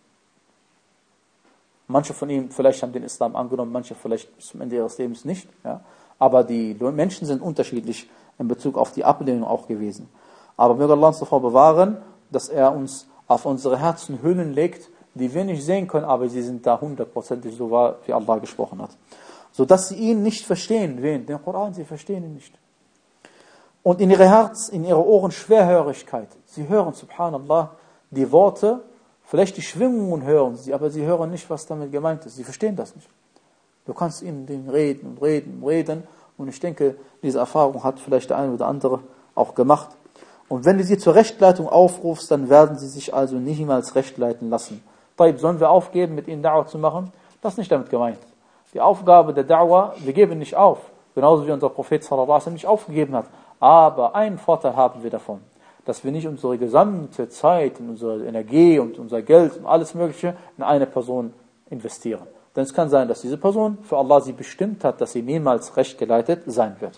Manche von ihnen vielleicht haben den Islam angenommen, manche vielleicht bis zum Ende ihres Lebens nicht. Ja. Aber die Menschen sind unterschiedlich in Bezug auf die Ablehnung auch gewesen. Aber möge Allah uns davor bewahren, dass er uns auf unsere Herzen Hüllen legt, die wir nicht sehen können, aber sie sind da hundertprozentig so wahr, wie Allah gesprochen hat. Sodass sie ihn nicht verstehen, wen? Den Koran, sie verstehen ihn nicht. Und in ihre Herz, in ihre Ohren Schwerhörigkeit. Sie hören, subhanallah, die Worte, vielleicht die Schwingungen hören sie, aber sie hören nicht, was damit gemeint ist. Sie verstehen das nicht. Du kannst ihnen den reden und reden und reden. Und ich denke, diese Erfahrung hat vielleicht der eine oder andere auch gemacht. Und wenn du sie zur Rechtleitung aufrufst, dann werden sie sich also niemals rechtleiten lassen. Sollen wir aufgeben, mit ihnen Da'wah zu machen? Das ist nicht damit gemeint. Die Aufgabe der Da'wah, wir geben nicht auf. Genauso wie unser Prophet sallallahu alaihi wasallam nicht aufgegeben hat. Aber einen Vorteil haben wir davon, dass wir nicht unsere gesamte Zeit, unsere Energie und unser Geld und alles Mögliche in eine Person investieren. Denn es kann sein, dass diese Person für Allah sie bestimmt hat, dass sie niemals rechtgeleitet sein wird.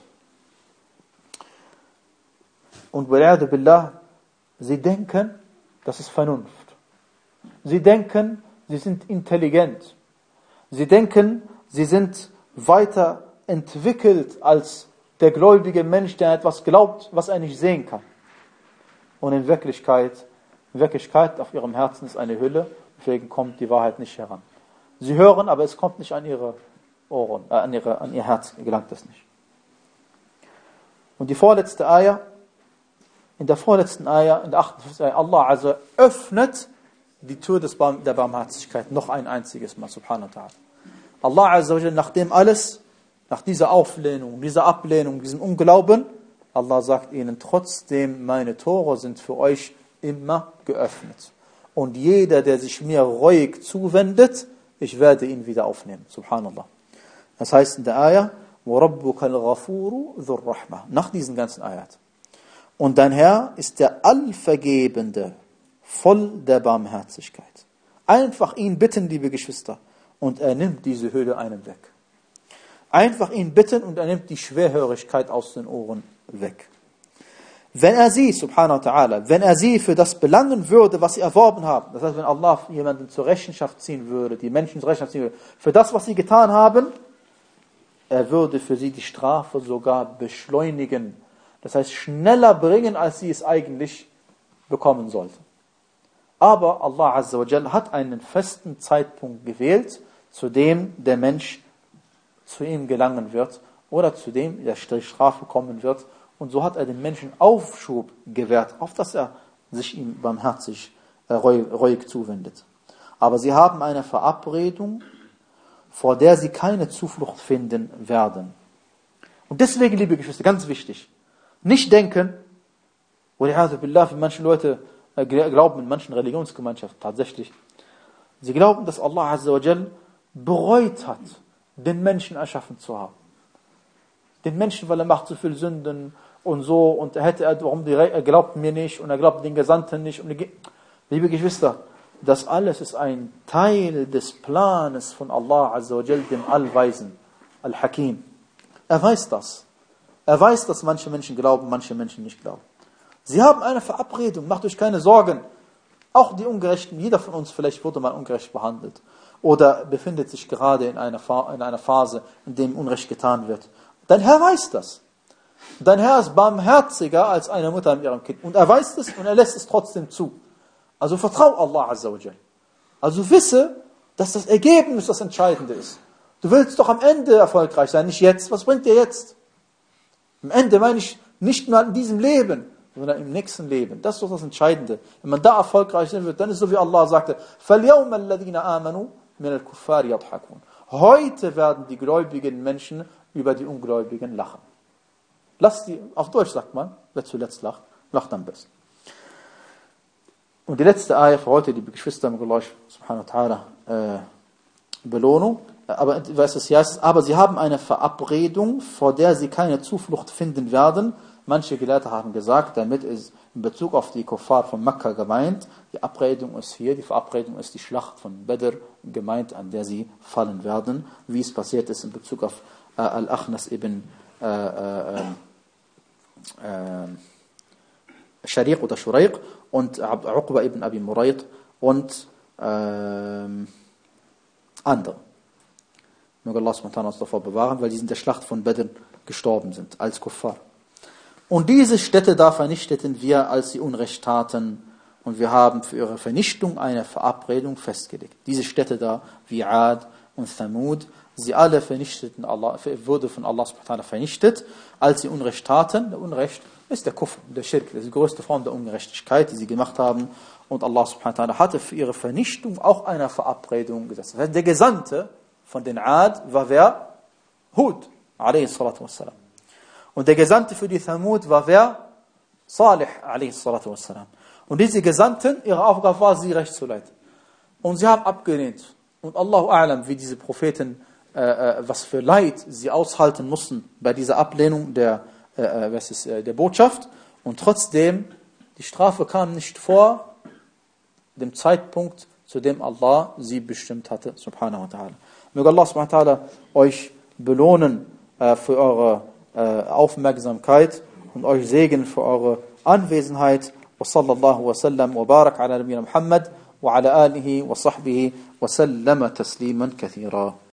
Und wa'alaikum billah, sie denken, das ist Vernunft. Sie denken, sie sind intelligent. Sie denken, sie sind weiter entwickelt als der gläubige Mensch, der etwas glaubt, was er nicht sehen kann. Und in Wirklichkeit, in Wirklichkeit auf ihrem Herzen ist eine Hülle, deswegen kommt die Wahrheit nicht heran. Sie hören, aber es kommt nicht an ihre Ohren, äh, an, ihre, an ihr Herz gelangt es nicht. Und die vorletzte Ayah, in der vorletzten Ayah, in der achtundfünfzigsten Ayah, Allah also öffnet die Tür des Barm, der Barmherzigkeit noch ein einziges Mal, subhanahu wa ta'ala. Allah azza wa jalla, nachdem alles, nach dieser Auflehnung, dieser Ablehnung, diesem Unglauben, Allah sagt ihnen trotzdem, meine Tore sind für euch immer geöffnet. Und jeder, der sich mir reuig zuwendet, ich werde ihn wieder aufnehmen. Subhanallah. Das heißt in der Ayah, وَرَبُّكَ الْغَفُورُ ذُو الرَّحْمَةِ. Nach diesen ganzen Ayat. Und dein Herr ist der Allvergebende, voll der Barmherzigkeit. Einfach ihn bitten, liebe Geschwister, und er nimmt diese Hülle einem weg. Einfach ihn bitten und er nimmt die Schwerhörigkeit aus den Ohren weg. wenn er sie, subhanahu wa ta'ala, wenn er sie für das belangen würde, was sie erworben haben, das heißt, wenn Allah jemanden zur Rechenschaft ziehen würde, die Menschen zur Rechenschaft ziehen würde, für das, was sie getan haben, er würde für sie die Strafe sogar beschleunigen. Das heißt, schneller bringen, als sie es eigentlich bekommen sollten. Aber Allah Azza wa Jalla hat einen festen Zeitpunkt gewählt, zu dem der Mensch zu ihm gelangen wird oder zu dem der Strafe kommen wird. Und so hat er den Menschen Aufschub gewährt, auf dass er sich ihm barmherzig, äh, reuig zuwendet. Aber sie haben eine Verabredung, vor der sie keine Zuflucht finden werden. Und deswegen, liebe Geschwister, ganz wichtig, nicht denken, wie manche Leute äh, glauben in manchen Religionsgemeinschaften tatsächlich, sie glauben, dass Allah Azza wa Jal bereut hat, den Menschen erschaffen zu haben. Den Menschen, weil er macht so viel Sünden und so, und er hätte, warum die, er glaubt mir nicht und er glaubt den Gesandten nicht. Und die, liebe Geschwister, das alles ist ein Teil des Planes von Allah Azza wa Jal, dem Allweisen, Al-Hakim. Er weiß das. Er weiß, dass manche Menschen glauben, manche Menschen nicht glauben. Sie haben eine Verabredung, macht euch keine Sorgen. Auch die Ungerechten, jeder von uns vielleicht wurde mal ungerecht behandelt oder befindet sich gerade in einer, in einer Phase, in der Unrecht getan wird. Dein Herr weiß das. Dein Herr ist barmherziger als eine Mutter mit ihrem Kind. Und er weiß es und er lässt es trotzdem zu. Also vertrau Allah Azza wa Jal. Also wisse, dass das Ergebnis das Entscheidende ist. Du willst doch am Ende erfolgreich sein, nicht jetzt. Was bringt dir jetzt? Am Ende meine ich nicht nur in diesem Leben, sondern im nächsten Leben. Das ist doch das Entscheidende. Wenn man da erfolgreich sein wird, dann ist es so, wie Allah sagte, فَالْيَوْمَ الَّذِينَ آمَنُوا مِنَ الْكُفَّارِ يَضْحَكُونَ. Heute werden die gläubigen Menschen über die Ungläubigen lachen. Lass die, auf Deutsch sagt man, wer zuletzt lacht, lacht am besten. Und die letzte Ayah für heute, liebe Geschwister, mit Allah subhanahu wa ta'ala, äh, Belohnung. Aber, was es hier heißt, aber sie haben eine Verabredung, vor der sie keine Zuflucht finden werden. Manche Gelehrte haben gesagt, damit ist in Bezug auf die Kuffar von Mekka gemeint, die Abredung ist hier, die Verabredung ist die Schlacht von Badr gemeint, an der sie fallen werden, wie es passiert ist in Bezug auf äh, Al-Akhnas ibn äh, äh, äh, Shariq oder Shuraiq und Uqba ibn Abi Murayt und äh, andere. Möge Allah subhanahu wa ta'ala uns davor bewahren, weil die in der Schlacht von Badr gestorben sind, als Kuffar. Und diese Städte da vernichteten wir, als sie Unrecht taten. Und wir haben für ihre Vernichtung eine Verabredung festgelegt. Diese Städte da, wie Ad und Thamud, sie alle vernichteten Allah, wurde von Allah subhanahu wa ta'ala vernichtet, als sie Unrecht taten. Der Unrecht ist der Kufr, der Schirk, das ist die größte Form der Ungerechtigkeit, die sie gemacht haben. Und Allah subhanahu wa ta'ala hatte für ihre Vernichtung auch eine Verabredung gesetzt. Der Gesandte von den Ad war wer? Hud, alayhi salatu wassalam. Und der Gesandte für die Thamud war wer? Salih, alayhi salatu wassalam. Und diese Gesandten, ihre Aufgabe war, sie recht zu leiten. Und sie haben abgelehnt. Und Allahu a'lam, wie diese Propheten, äh, was für Leid sie aushalten mussten bei dieser Ablehnung der, äh, was ist, äh, der Botschaft. Und trotzdem, die Strafe kam nicht vor dem Zeitpunkt, zu dem Allah sie bestimmt hatte, subhanahu wa ta'ala. Möge Allah subhanahu wa ta'ala euch belohnen äh, für eure äh, Aufmerksamkeit und euch segnen für eure Anwesenheit. Wa sallallahu wa sallam wa barak ala nabiyina Muhammad wa ala alihi wa sahbihi wa sallama tasliman kathira.